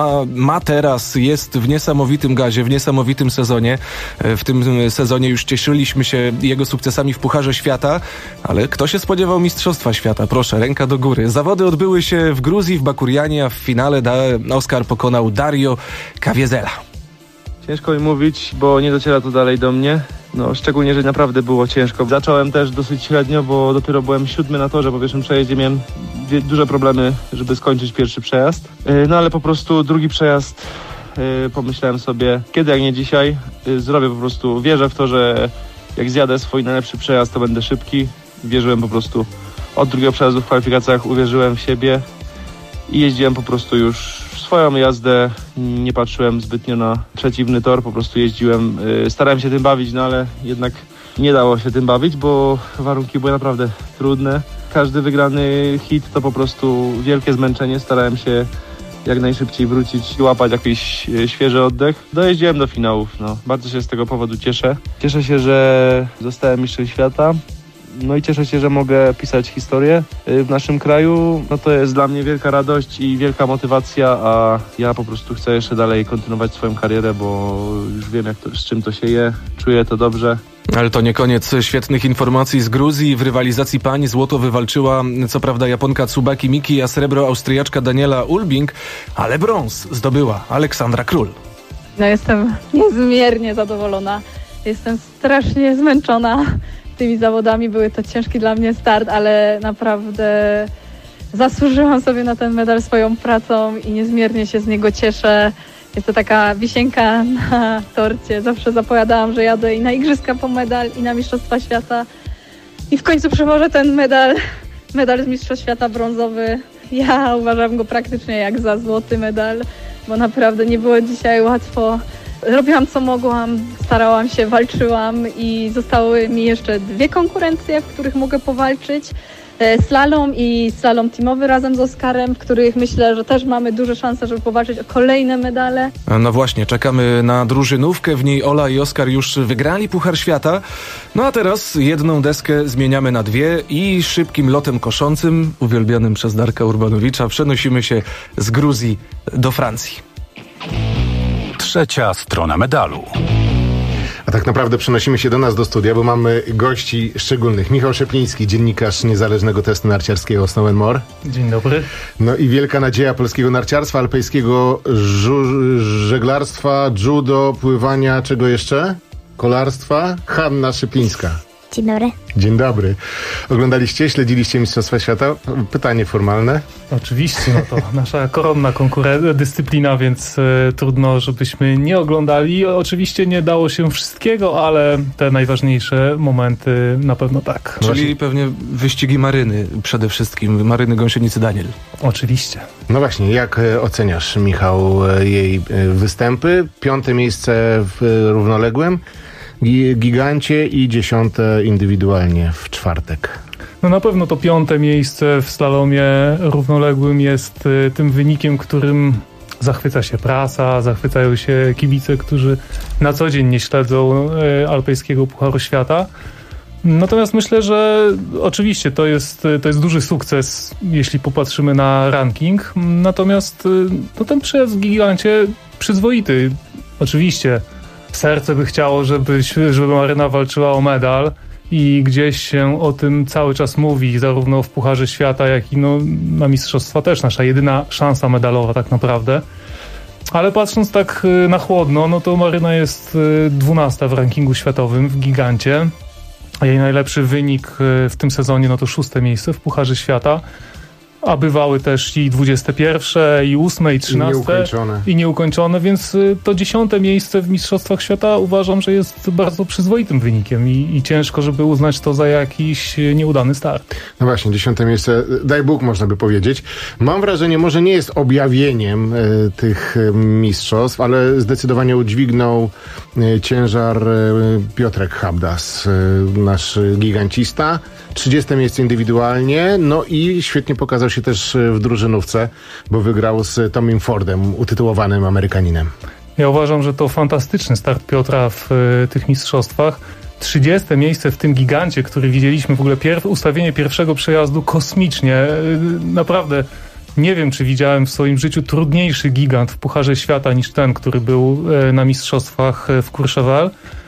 S21: ma teraz, jest w niesamowitym gazie, w niesamowitym sezonie. W tym sezonie już cieszyliśmy się jego sukcesami w Pucharze Świata, ale kto się spodziewał Mistrzostwa Świata? Proszę, ręka do góry. Zawody odbyły się w Gruzji, w Bakurianie, a w finale Oskar pokonał Dario Kawiezela.
S22: Ciężko mi mówić, bo nie dociera to dalej do mnie. No, szczególnie, że naprawdę było ciężko. Zacząłem też dosyć średnio, bo dopiero byłem 7 na torze. Po pierwszym przejeździe miałem duże problemy, żeby skończyć pierwszy przejazd. No ale po prostu drugi przejazd pomyślałem sobie, kiedy jak nie dzisiaj, zrobię po prostu, wierzę w to, że jak zjadę swój najlepszy przejazd, to będę szybki. Wierzyłem po prostu od drugiego przejazdu w kwalifikacjach, uwierzyłem w siebie i jeździłem po prostu już swoją jazdę, nie patrzyłem zbytnio na przeciwny tor, po prostu jeździłem, starałem się tym bawić, no ale jednak nie dało się tym bawić, bo warunki były naprawdę trudne. Każdy wygrany hit to po prostu wielkie zmęczenie, starałem się jak najszybciej wrócić i łapać jakiś świeży oddech. Dojeździłem do finałów, no. Bardzo się z tego powodu cieszę. Cieszę się, że zostałem mistrzem świata. No i cieszę się, że mogę pisać historię w naszym kraju. No to jest dla mnie wielka radość i wielka motywacja, a ja po prostu chcę jeszcze dalej kontynuować swoją karierę, bo już wiem z czym to się je, czuję to dobrze.
S21: Ale to nie koniec świetnych informacji z Gruzji. W rywalizacji pań złoto wywalczyła co prawda Japonka Tsubaki Miki, a srebro Austriaczka Daniela Ulbing, ale brąz zdobyła Aleksandra Król.
S13: No jestem niezmiernie zadowolona. Jestem strasznie zmęczona tymi zawodami. Były to ciężki dla mnie start, ale naprawdę zasłużyłam sobie na ten medal swoją pracą i niezmiernie się z niego cieszę. Jest to taka wisienka na torcie. Zawsze zapowiadałam, że jadę i na Igrzyska po medal, i na Mistrzostwa Świata. I w końcu przełożę ten medal z Mistrzostw Świata brązowy. Ja uważam go praktycznie jak za złoty medal, bo naprawdę nie było dzisiaj łatwo. Robiłam co mogłam, starałam się, walczyłam i zostały mi jeszcze 2 konkurencje, w których mogę powalczyć. Slalom i slalom teamowy razem z Oskarem, w których myślę, że też mamy duże szanse, żeby powalczyć o kolejne medale.
S21: No właśnie, czekamy na drużynówkę, w niej Ola i Oskar już wygrali Puchar Świata. No a teraz jedną deskę zmieniamy na 2 i szybkim lotem koszącym, uwielbianym przez Darka Urbanowicza, przenosimy się z Gruzji do Francji.
S8: Trzecia strona medalu.
S20: A tak naprawdę przenosimy się do nas do studia, bo mamy gości szczególnych. Michał Szepliński, dziennikarz niezależnego testu narciarskiego Snow & More.
S1: Dzień dobry.
S20: No i wielka nadzieja polskiego narciarstwa, alpejskiego żeglarstwa, judo, pływania, czego jeszcze? Kolarstwa. Hanna Szeplińska.
S14: Dzień dobry.
S20: Dzień dobry. Oglądaliście, śledziliście Mistrzostwa Świata? Pytanie formalne.
S1: Oczywiście, no to nasza koronna dyscyplina, więc trudno, żebyśmy nie oglądali. Oczywiście nie dało się wszystkiego, ale te najważniejsze momenty na pewno tak.
S21: Czyli pewnie wyścigi Maryny przede wszystkim, Maryny Gąsienicy-Daniel.
S1: Oczywiście.
S20: No właśnie, jak oceniasz, Michał, jej występy? 5. miejsce w równoległym gigancie i 10. indywidualnie w czwartek.
S1: No na pewno to 5. miejsce w slalomie równoległym jest tym wynikiem, którym zachwyca się prasa, zachwycają się kibice, którzy na co dzień nie śledzą alpejskiego Pucharu Świata. Natomiast myślę, że oczywiście to jest duży sukces, jeśli popatrzymy na ranking. Natomiast no, ten przejazd w gigancie przyzwoity. Oczywiście serce by chciało, żeby Maryna walczyła o medal
S14: i gdzieś się o tym cały czas mówi, zarówno w Pucharze Świata, jak i na mistrzostwa też nasza jedyna szansa medalowa tak naprawdę. Ale patrząc tak na chłodno, no to Maryna jest 12 w rankingu światowym w gigancie. Jej najlepszy wynik w tym sezonie no to 6. miejsce w Pucharze Świata. A bywały też i 21, i 8, i 13 i nieukończone, więc to 10. miejsce w Mistrzostwach Świata uważam, że jest bardzo przyzwoitym wynikiem i ciężko, żeby uznać to za jakiś nieudany start.
S20: No właśnie, 10. miejsce, daj Bóg można by powiedzieć. Mam wrażenie, może nie jest objawieniem tych mistrzostw, ale zdecydowanie udźwignął ciężar Piotrek Habdas, nasz gigancista. 30. miejsce indywidualnie, no i świetnie pokazał się też w drużynówce, bo wygrał z Tomim Fordem, utytułowanym Amerykaninem.
S14: Ja uważam, że to fantastyczny start Piotra w tych mistrzostwach. 30. miejsce w tym gigancie, który widzieliśmy w ogóle ustawienie pierwszego przejazdu kosmicznie. Naprawdę nie wiem, czy widziałem w swoim życiu trudniejszy gigant w Pucharze Świata niż ten, który był na mistrzostwach w Courchevel.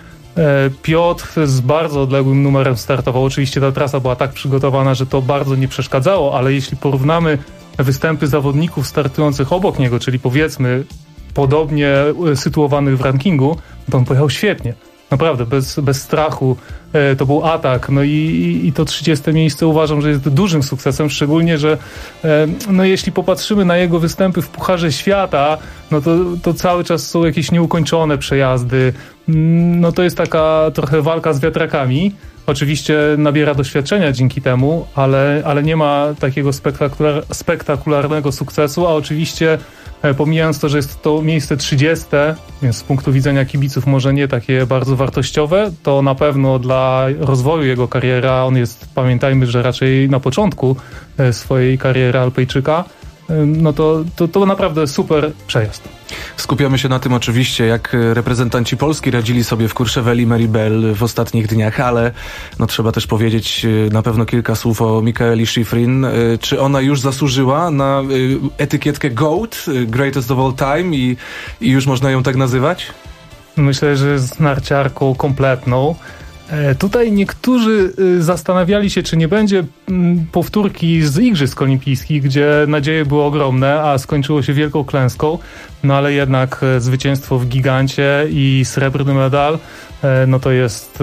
S14: Piotr z bardzo odległym numerem startował. Oczywiście ta trasa była tak przygotowana, że to bardzo nie przeszkadzało, ale jeśli porównamy występy zawodników startujących obok niego, czyli powiedzmy podobnie sytuowanych w rankingu, to on pojechał świetnie. Naprawdę, bez strachu. To był atak. No i to 30. miejsce uważam, że jest dużym sukcesem, szczególnie, że no jeśli popatrzymy na jego występy w Pucharze Świata, no to cały czas są jakieś nieukończone przejazdy. No to jest taka trochę walka z wiatrakami. Oczywiście nabiera doświadczenia dzięki temu, ale nie ma takiego spektakularnego sukcesu, a oczywiście pomijając to, że jest to miejsce 30, więc z punktu widzenia kibiców może nie takie bardzo wartościowe, to na pewno dla rozwoju jego kariery, on jest, pamiętajmy, że raczej na początku swojej kariery Alpejczyka, no to naprawdę super przejazd.
S21: Skupiamy się na tym oczywiście, jak reprezentanci Polski radzili sobie w Courchevel i Meribel w ostatnich dniach, ale no trzeba też powiedzieć na pewno kilka słów o Mikaeli Shiffrin. Czy ona już zasłużyła na etykietkę GOAT, Greatest of All Time i już można ją tak nazywać?
S14: Myślę, że jest narciarką kompletną. Tutaj niektórzy zastanawiali się, czy nie będzie powtórki z Igrzysk Olimpijskich, gdzie nadzieje były ogromne, a skończyło się wielką klęską, no ale jednak zwycięstwo w gigancie i srebrny medal, no to jest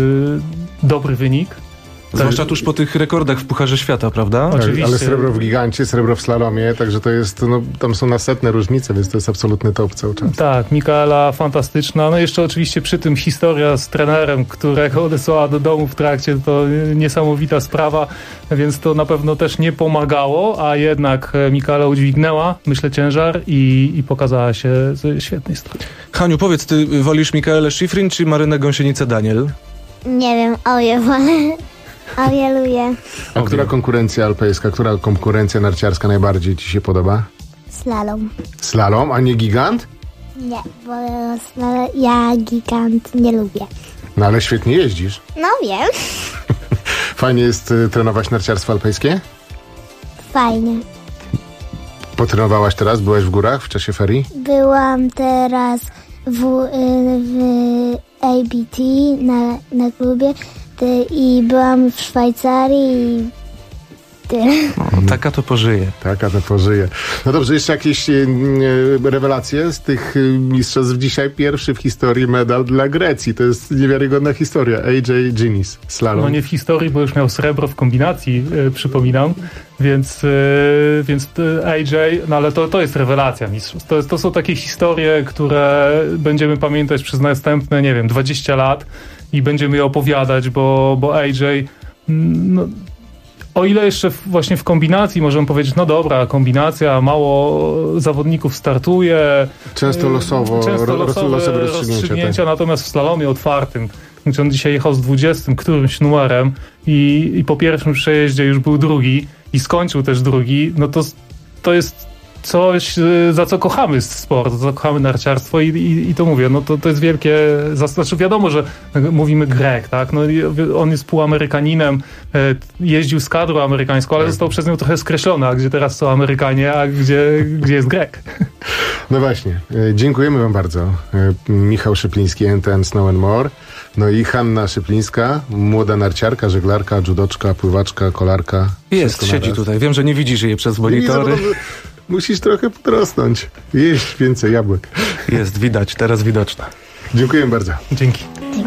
S14: dobry wynik.
S21: Zwłaszcza tuż po tych rekordach w Pucharze Świata, prawda?
S20: Oczywiście. Ale srebro w gigancie, srebro w slalomie, także to jest, no tam są nasetne różnice, więc to jest absolutny top cały czas.
S14: Tak, Mikaela fantastyczna. No jeszcze oczywiście przy tym historia z trenerem, którego odesłała do domu w trakcie, to niesamowita sprawa, więc to na pewno też nie pomagało, a jednak Mikaela udźwignęła, myślę, ciężar i pokazała się z świetnej strony.
S21: Haniu, powiedz, ty wolisz Mikaelę Shiffrin czy Marynę Gąsienicę-Daniel?
S15: Nie wiem, obie wolę. Obie lubię.
S20: A która konkurencja alpejska, która konkurencja narciarska najbardziej ci się podoba?
S15: Slalom.
S20: Slalom, a nie gigant?
S15: Nie, bo ja gigant nie lubię.
S20: No ale świetnie jeździsz.
S15: No wiem.
S20: Fajnie jest trenować narciarstwo alpejskie?
S15: Fajnie.
S20: Potrenowałaś teraz? Byłaś w górach w czasie ferii?
S15: Byłam teraz w ABT na klubie i byłam w Szwajcarii i tyle.
S21: Taka to pożyje.
S20: Taka to pożyje. No dobrze, jeszcze jakieś rewelacje z tych mistrzostw. Dzisiaj pierwszy w historii medal dla Grecji. To jest niewiarygodna historia. AJ Ginis, slalom.
S14: No nie w historii, bo już miał srebro w kombinacji, przypominam. Więc AJ, no ale to jest rewelacja mistrzostw. To są takie historie, które będziemy pamiętać przez następne, nie wiem, 20 lat i będziemy je opowiadać, bo AJ, no, o ile jeszcze właśnie w kombinacji możemy powiedzieć, no dobra, kombinacja, mało zawodników startuje.
S20: Często losowe
S14: rozstrzygnięcia, natomiast w slalomie otwartym, gdzie on dzisiaj jechał z 20 którymś numerem i po pierwszym przejeździe już był drugi i skończył też drugi, no to jest coś, za co kochamy sport, za co kochamy narciarstwo i to mówię, no to jest wielkie, znaczy wiadomo, że mówimy Grek, tak, no on jest półamerykaninem, jeździł z kadrą amerykańską, ale został przez nią trochę skreślony, a gdzie teraz są Amerykanie, a gdzie jest Grek?
S20: No właśnie, dziękujemy wam bardzo. Michał Szypliński, NTN Snow and More, no i Hanna Szyplińska, młoda narciarka, żeglarka, judoczka, pływaczka, kolarka.
S21: Jest, siedzi tutaj, wiem, że nie widzisz jej przez monitory.
S20: Musisz trochę podrosnąć, jeść więcej jabłek.
S21: Jest, widać, teraz widoczna.
S20: Dziękuję bardzo.
S14: Dzięki.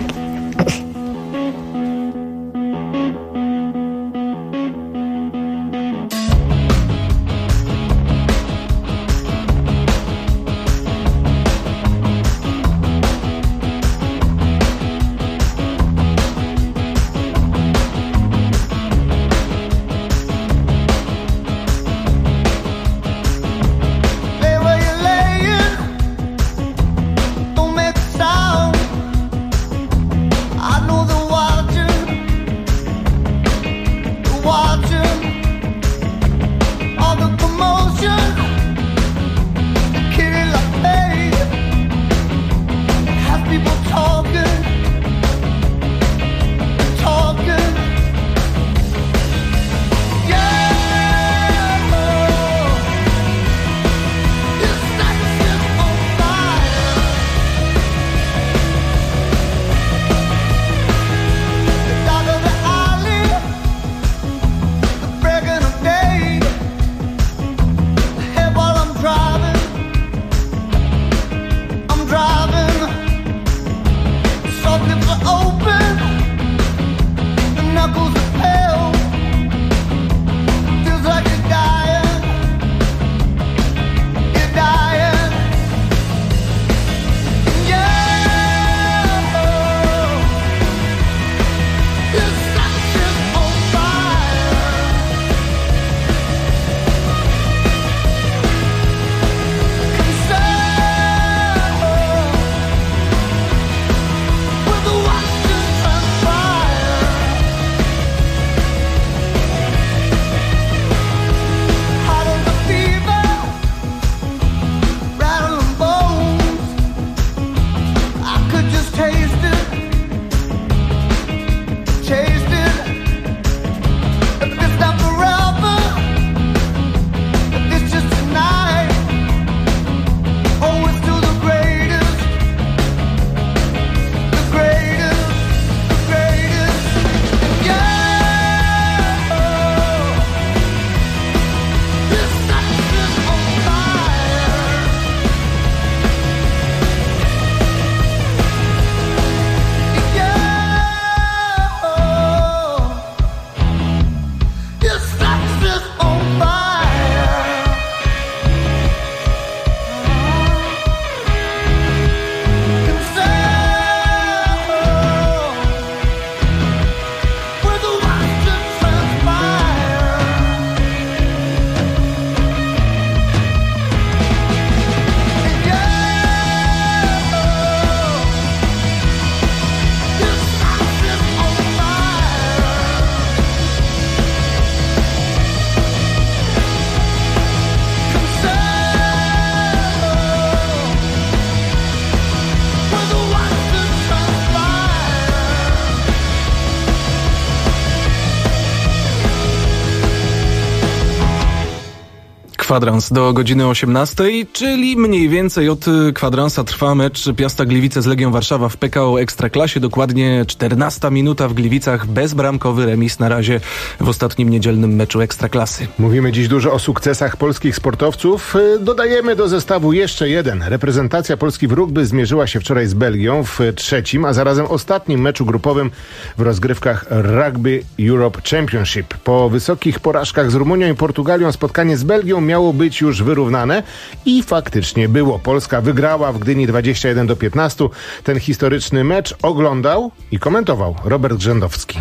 S21: Kwadrans do godziny 18, czyli mniej więcej od kwadransa trwa mecz Piasta Gliwice z Legią Warszawa w PKO Ekstraklasie. Dokładnie 14 minuta w Gliwicach, bezbramkowy remis na razie w ostatnim niedzielnym meczu Ekstraklasy.
S20: Mówimy dziś dużo o sukcesach polskich sportowców. Dodajemy do zestawu jeszcze jeden. Reprezentacja Polski w rugby zmierzyła się wczoraj z Belgią w trzecim, a zarazem ostatnim meczu grupowym w rozgrywkach Rugby Europe Championship. Po wysokich porażkach z Rumunią i Portugalią spotkanie z Belgią miało być już wyrównane i faktycznie było. Polska wygrała w Gdyni 21-15. Ten historyczny mecz oglądał i komentował Robert Grzędowski.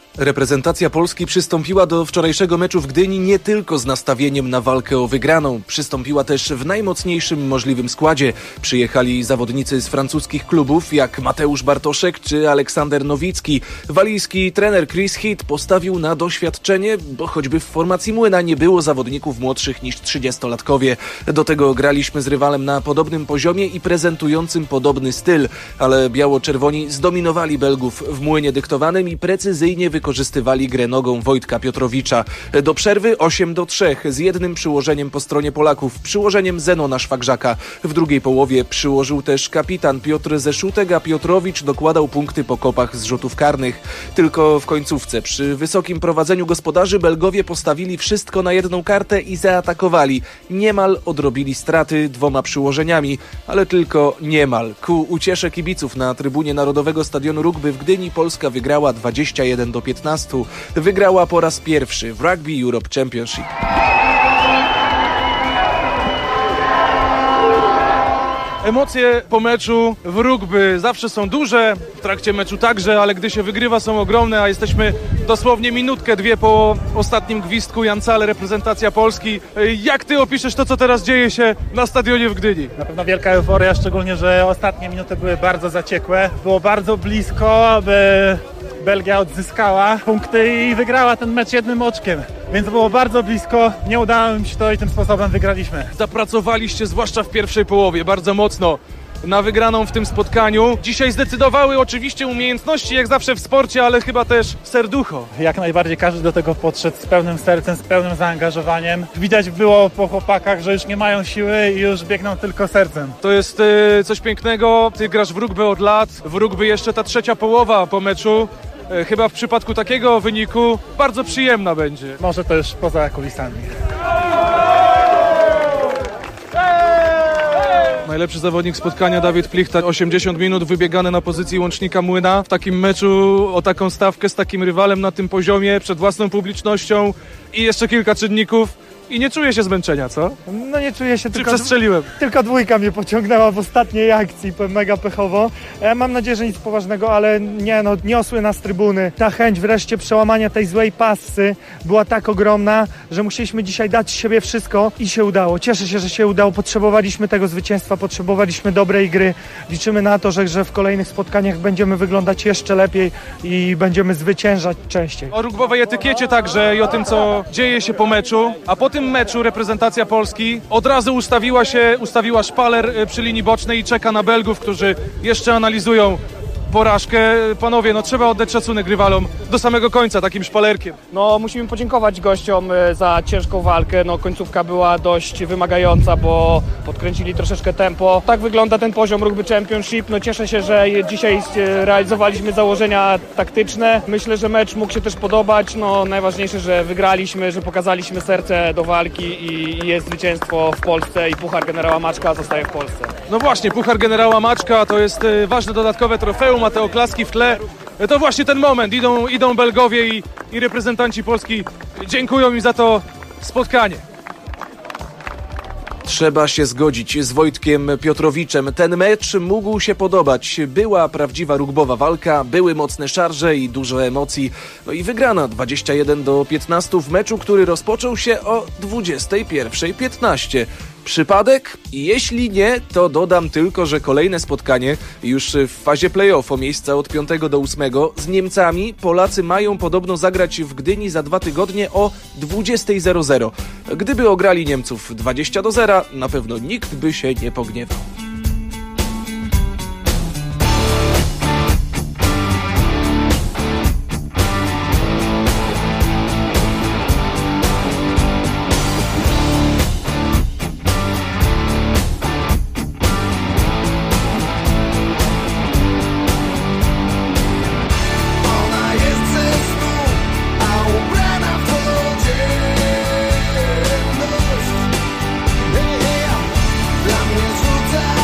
S21: Reprezentacja Polski przystąpiła do wczorajszego meczu w Gdyni nie tylko z nastawieniem na walkę o wygraną. Przystąpiła też w najmocniejszym możliwym składzie. Przyjechali zawodnicy z francuskich klubów jak Mateusz Bartoszek czy Aleksander Nowicki. Walijski trener Chris Heath postawił na doświadczenie, bo choćby w formacji Młyna nie było zawodników młodszych niż 30-latkowie. Do tego graliśmy z rywalem na podobnym poziomie i prezentującym podobny styl, ale biało-czerwoni zdominowali Belgów w Młynie dyktowanym i precyzyjnie wykorzystywali grę nogą Wojtka Piotrowicza. Do przerwy 8-3 z jednym przyłożeniem po stronie Polaków, przyłożeniem Zenona Szwagrzaka. W drugiej połowie przyłożył też kapitan Piotr Zeszutek, a Piotrowicz dokładał punkty po kopach z rzutów karnych. Tylko w końcówce przy wysokim prowadzeniu gospodarzy Belgowie postawili wszystko na jedną kartę i zaatakowali. Niemal odrobili straty 2 przyłożeniami, ale tylko niemal. Ku uciesze kibiców na trybunie Narodowego Stadionu Rugby w Gdyni Polska wygrała 21-15. Wygrała po raz pierwszy w Rugby Europe Championship.
S16: Emocje po meczu w rugby zawsze są duże, w trakcie meczu także, ale gdy się wygrywa są ogromne, a jesteśmy dosłownie minutkę, 2 po ostatnim gwizdku. Jan Cale, reprezentacja Polski. Jak ty opiszesz to, co teraz dzieje się na stadionie w Gdyni?
S1: Na pewno wielka euforia, szczególnie, że ostatnie minuty były bardzo zaciekłe. Było bardzo blisko, aby Belgia odzyskała punkty i wygrała ten mecz jednym oczkiem. Więc było bardzo blisko, nie udało mi się to i tym sposobem wygraliśmy.
S16: Zapracowaliście, zwłaszcza w pierwszej połowie, bardzo mocno na wygraną w tym spotkaniu. Dzisiaj zdecydowały oczywiście umiejętności, jak zawsze w sporcie, ale chyba też serducho.
S1: Jak najbardziej każdy do tego podszedł z pełnym sercem, z pełnym zaangażowaniem. Widać było po chłopakach, że już nie mają siły i już biegną tylko sercem.
S16: To jest coś pięknego. Ty grasz w rugby od lat, w rugby jeszcze ta trzecia połowa po meczu. Chyba w przypadku takiego wyniku bardzo przyjemna będzie.
S1: Może to już poza kulisami.
S16: Najlepszy zawodnik spotkania Dawid Plichta, 80 minut wybiegany na pozycji łącznika Młyna. W takim meczu o taką stawkę z takim rywalem na tym poziomie, przed własną publicznością i jeszcze kilka czynników. I nie czuję się zmęczenia, co?
S1: No nie czuję się,
S16: czy przestrzeliłem?
S1: Tylko 2 mnie pociągnęła w ostatniej akcji, mega pechowo. Ja mam nadzieję, że nic poważnego, ale niosły nas trybuny. Ta chęć wreszcie przełamania tej złej passy była tak ogromna, że musieliśmy dzisiaj dać z siebie wszystko i się udało. Cieszę się, że się udało. Potrzebowaliśmy tego zwycięstwa, potrzebowaliśmy dobrej gry. Liczymy na to, że w kolejnych spotkaniach będziemy wyglądać jeszcze lepiej i będziemy zwyciężać częściej.
S16: O rugbowej etykiecie także i o tym, co dzieje się po meczu, a po tym meczu reprezentacja Polski od razu ustawiła szpaler przy linii bocznej i czeka na Belgów, którzy jeszcze analizują porażkę. Panowie, trzeba oddać szacunek rywalom do samego końca takim szpalerkiem.
S17: Musimy podziękować gościom za ciężką walkę. Końcówka była dość wymagająca, bo podkręcili troszeczkę tempo. Tak wygląda ten poziom Rugby Championship. Cieszę się, że dzisiaj realizowaliśmy założenia taktyczne. Myślę, że mecz mógł się też podobać. Najważniejsze, że wygraliśmy, że pokazaliśmy serce do walki i jest zwycięstwo w Polsce i Puchar Generała Maczka zostaje w Polsce.
S16: No właśnie, Puchar Generała Maczka to jest ważne dodatkowe trofeum, a te oklaski w tle to właśnie ten moment. Idą Belgowie i reprezentanci Polski dziękują im za to spotkanie.
S21: Trzeba się zgodzić z Wojtkiem Piotrowiczem. Ten mecz mógł się podobać. Była prawdziwa rugbowa walka, były mocne szarże i dużo emocji. I wygrana 21-15 w meczu, który rozpoczął się o 21:15. Przypadek? Jeśli nie, to dodam tylko, że kolejne spotkanie już w fazie play-off o miejsca od 5 do 8 z Niemcami Polacy mają podobno zagrać w Gdyni za 2 tygodnie o 20:00. Gdyby ograli Niemców 20-0, na pewno nikt by się nie pogniewał.
S6: Dla mnie rzuca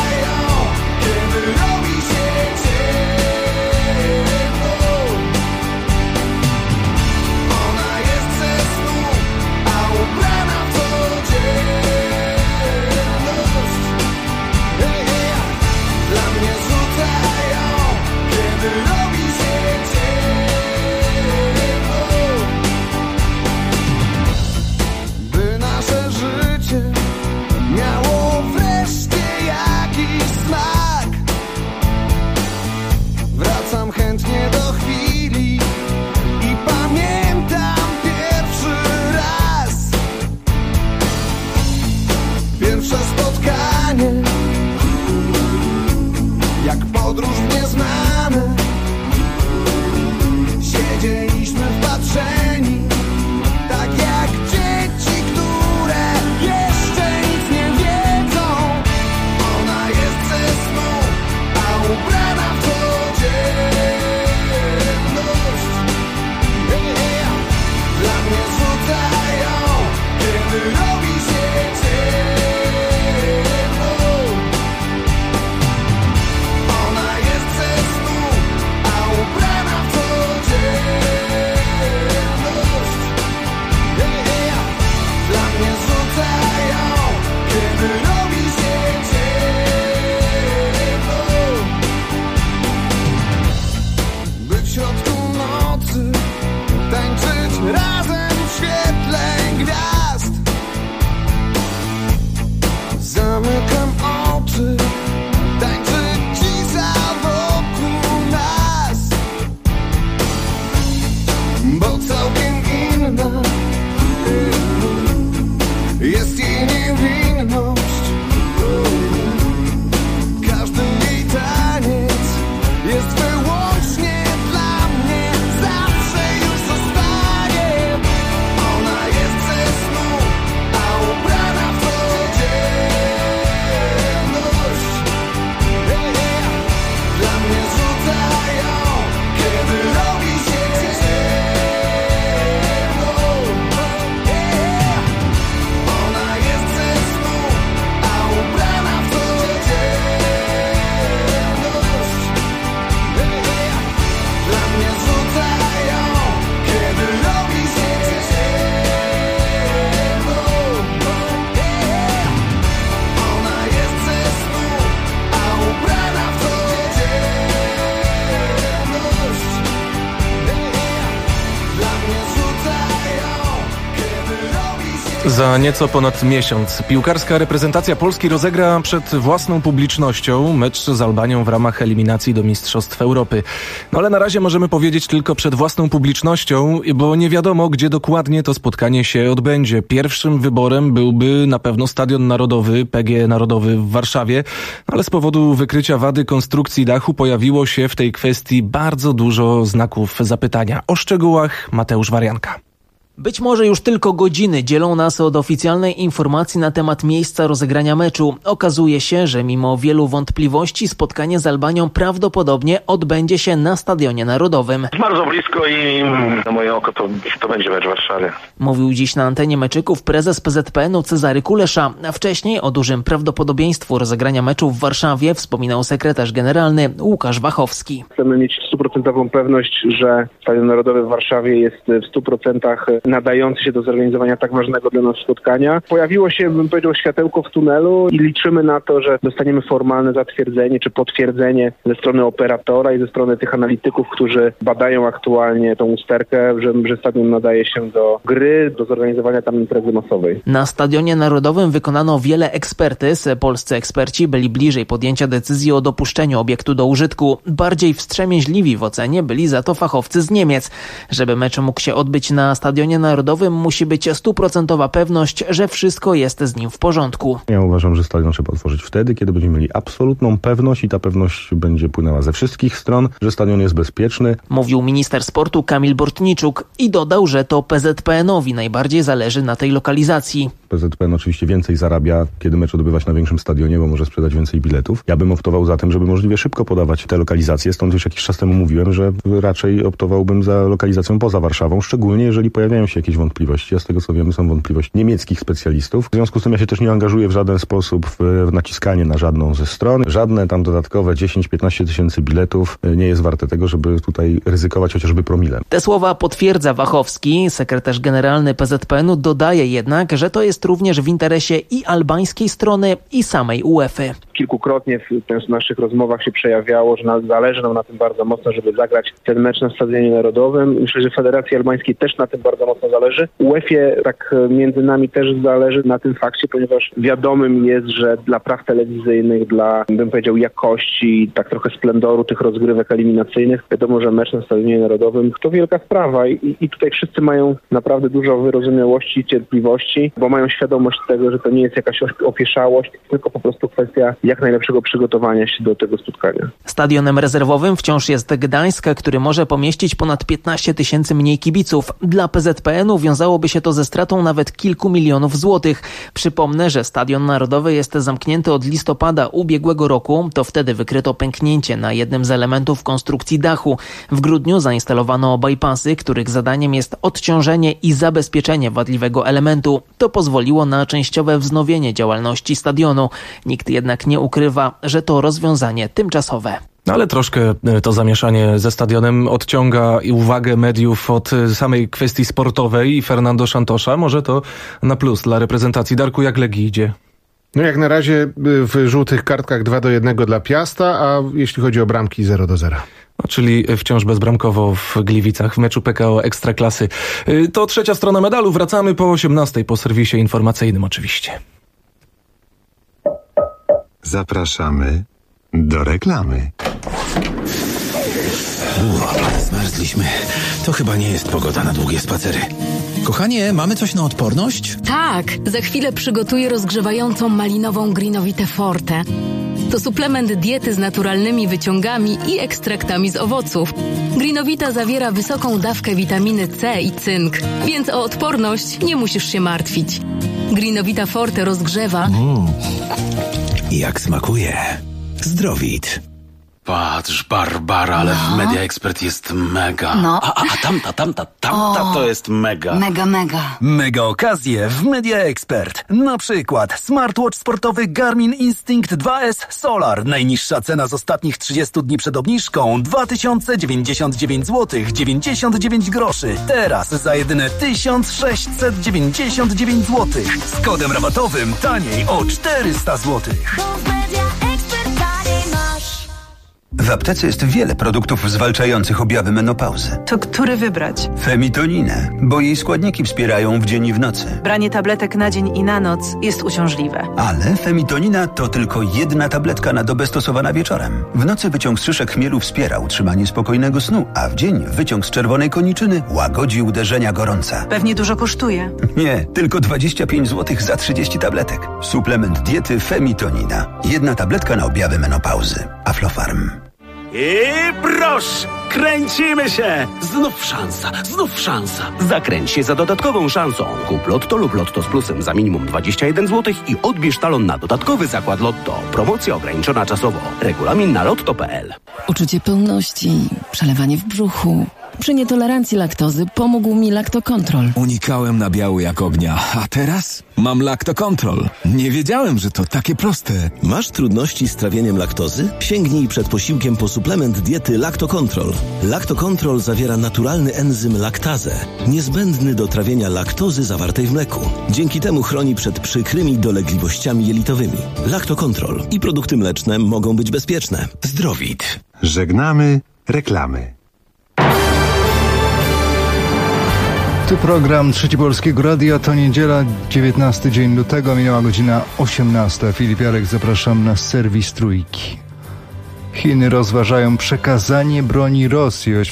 S21: Za nieco ponad miesiąc piłkarska reprezentacja Polski rozegra przed własną publicznością mecz z Albanią w ramach eliminacji do Mistrzostw Europy. No ale na razie możemy powiedzieć tylko przed własną publicznością, bo nie wiadomo, gdzie dokładnie to spotkanie się odbędzie. Pierwszym wyborem byłby na pewno Stadion Narodowy, PGE Narodowy w Warszawie, ale z powodu wykrycia wady konstrukcji dachu pojawiło się w tej kwestii bardzo dużo znaków zapytania. O szczegółach Mateusz Warianka.
S2: Być może już tylko godziny dzielą nas od oficjalnej informacji na temat miejsca rozegrania meczu. Okazuje się, że mimo wielu wątpliwości spotkanie z Albanią prawdopodobnie odbędzie się na Stadionie Narodowym.
S3: Bardzo blisko i na moje oko to będzie mecz w Warszawie.
S2: Mówił dziś na antenie Meczyków prezes PZPN-u Cezary Kulesza. A wcześniej o dużym prawdopodobieństwu rozegrania meczu w Warszawie wspominał sekretarz generalny Łukasz Wachowski.
S18: Chcemy mieć 100% pewność, że Stadion Narodowy w Warszawie jest w 100% nadający się do zorganizowania tak ważnego dla nas spotkania. Pojawiło się, bym powiedział, światełko w tunelu i liczymy na to, że dostaniemy formalne zatwierdzenie czy potwierdzenie ze strony operatora i ze strony tych analityków, którzy badają aktualnie tą usterkę, że stadion nadaje się do gry, do zorganizowania tam imprezy masowej.
S2: Na Stadionie Narodowym wykonano wiele ekspertyz. Polscy eksperci byli bliżej podjęcia decyzji o dopuszczeniu obiektu do użytku. Bardziej wstrzemięźliwi w ocenie byli za to fachowcy z Niemiec. Żeby mecz mógł się odbyć na Stadionie Narodowym, musi być 100% pewność, że wszystko jest z nim w porządku.
S19: Ja uważam, że stadion trzeba otworzyć wtedy, kiedy będziemy mieli absolutną pewność i ta pewność będzie płynęła ze wszystkich stron, że stadion jest bezpieczny.
S2: Mówił minister sportu Kamil Bortniczuk i dodał, że to PZPN-owi najbardziej zależy na tej lokalizacji.
S19: PZPN oczywiście więcej zarabia, kiedy mecz odbywa się na większym stadionie, bo może sprzedać więcej biletów. Ja bym optował za tym, żeby możliwie szybko podawać te lokalizacje. Stąd już jakiś czas temu mówiłem, że raczej optowałbym za lokalizacją poza Warszawą, szczególnie jeżeli pojawiają się jakieś wątpliwości. A z tego co wiemy, są wątpliwości niemieckich specjalistów. W związku z tym ja się też nie angażuję w żaden sposób w naciskanie na żadną ze stron. Żadne tam dodatkowe 10-15 tysięcy biletów nie jest warte tego, żeby tutaj ryzykować chociażby promilem.
S2: Te słowa potwierdza Wachowski. Sekretarz generalny PZPN-u dodaje jednak, że to jest również w interesie i albańskiej strony, i samej UEFA.
S18: Kilkukrotnie w naszych rozmowach się przejawiało, że zależy nam na tym bardzo mocno, żeby zagrać ten mecz na Stadionie Narodowym. Myślę, że Federacji Albańskiej też na tym bardzo mocno zależy. UEFA tak między nami też zależy na tym fakcie, ponieważ wiadomym jest, że dla praw telewizyjnych, dla, bym powiedział, jakości, tak trochę splendoru tych rozgrywek eliminacyjnych, wiadomo, że mecz na Stadionie Narodowym to wielka sprawa i tutaj wszyscy mają naprawdę dużo wyrozumiałości, cierpliwości, bo mają świadomość tego, że to nie jest jakaś opieszałość, tylko po prostu kwestia jak najlepszego przygotowania się do tego spotkania.
S2: Stadionem rezerwowym wciąż jest Gdańsk, który może pomieścić ponad 15 tysięcy mniej kibiców. Dla PZPN-u wiązałoby się to ze stratą nawet kilku milionów złotych. Przypomnę, że Stadion Narodowy jest zamknięty od listopada ubiegłego roku. To wtedy wykryto pęknięcie na jednym z elementów konstrukcji dachu. W grudniu zainstalowano bypassy, których zadaniem jest odciążenie i zabezpieczenie wadliwego elementu. To pozwoliło na częściowe wznowienie działalności stadionu. Nikt jednak nie ukrywa, że to rozwiązanie tymczasowe.
S21: No ale troszkę to zamieszanie ze stadionem odciąga uwagę mediów od samej kwestii sportowej i Fernando Santosza. Może to na plus dla reprezentacji. Darku, jak Legii idzie?
S20: No jak na razie w żółtych kartkach 2-1 dla Piasta, a jeśli chodzi o bramki 0-0.
S21: No, czyli wciąż bezbramkowo w Gliwicach w meczu PKO Ekstraklasy. To trzecia strona medalu. Wracamy po 18:00 po serwisie informacyjnym oczywiście.
S25: Zapraszamy do reklamy.
S26: Zmarzliśmy. To chyba nie jest pogoda na długie spacery. Kochanie, mamy coś na odporność?
S27: Tak, za chwilę przygotuję rozgrzewającą malinową Greenowitę Forte. To suplement diety z naturalnymi wyciągami i ekstraktami z owoców. Greenowita zawiera wysoką dawkę witaminy C i cynk, więc o odporność nie musisz się martwić. Greenowita Forte rozgrzewa...
S26: Jak smakuje. Zdrowit.
S4: Patrz, Barbara, ale w Media Expert jest mega.
S28: No.
S4: A tamta to jest mega.
S28: Mega.
S26: Mega okazje w Media Expert. Na przykład smartwatch sportowy Garmin Instinct 2S Solar. Najniższa cena z ostatnich 30 dni przed obniżką 2099 zł 99 groszy. Teraz za jedyne 1699 zł. Z kodem rabatowym taniej o 400 zł.
S5: W aptece jest wiele produktów zwalczających objawy menopauzy.
S7: To który wybrać?
S5: Femitoninę, bo jej składniki wspierają w dzień i w nocy.
S7: Branie tabletek na dzień i na noc jest uciążliwe.
S5: Ale Femitonina to tylko jedna tabletka na dobę stosowana wieczorem. W nocy wyciąg z szyszek chmielu wspiera utrzymanie spokojnego snu, a w dzień wyciąg z czerwonej koniczyny łagodzi uderzenia gorąca.
S7: Pewnie dużo kosztuje.
S5: Nie, tylko 25 zł za 30 tabletek. Suplement diety Femitonina. Jedna tabletka na objawy menopauzy. Aflofarm.
S9: I proszę, kręcimy się! Znów szansa. Zakręć się za dodatkową szansą. Kup Lotto lub Lotto z plusem za minimum 21 zł i odbierz talon na dodatkowy zakład Lotto. Promocja ograniczona czasowo. Regulamin na lotto.pl.
S10: Uczucie pełności, przelewanie w brzuchu. Przy nietolerancji laktozy pomógł mi Lactocontrol.
S11: Unikałem nabiału jak ognia, a teraz mam Lactocontrol. Nie wiedziałem, że to takie proste.
S23: Masz trudności z trawieniem laktozy? Sięgnij przed posiłkiem po suplement diety Lactocontrol. Lactocontrol zawiera naturalny enzym laktazę, niezbędny do trawienia laktozy zawartej w mleku. Dzięki temu chroni przed przykrymi dolegliwościami jelitowymi. Lactocontrol i produkty mleczne mogą być bezpieczne. Zdrowit.
S25: Żegnamy reklamy.
S24: Tu program Trzeci Polskiego Radia, to niedziela, 19 dzień lutego, minęła godzina 18. Filip Jarek, zapraszam na serwis Trójki. Chiny rozważają przekazanie broni Rosji.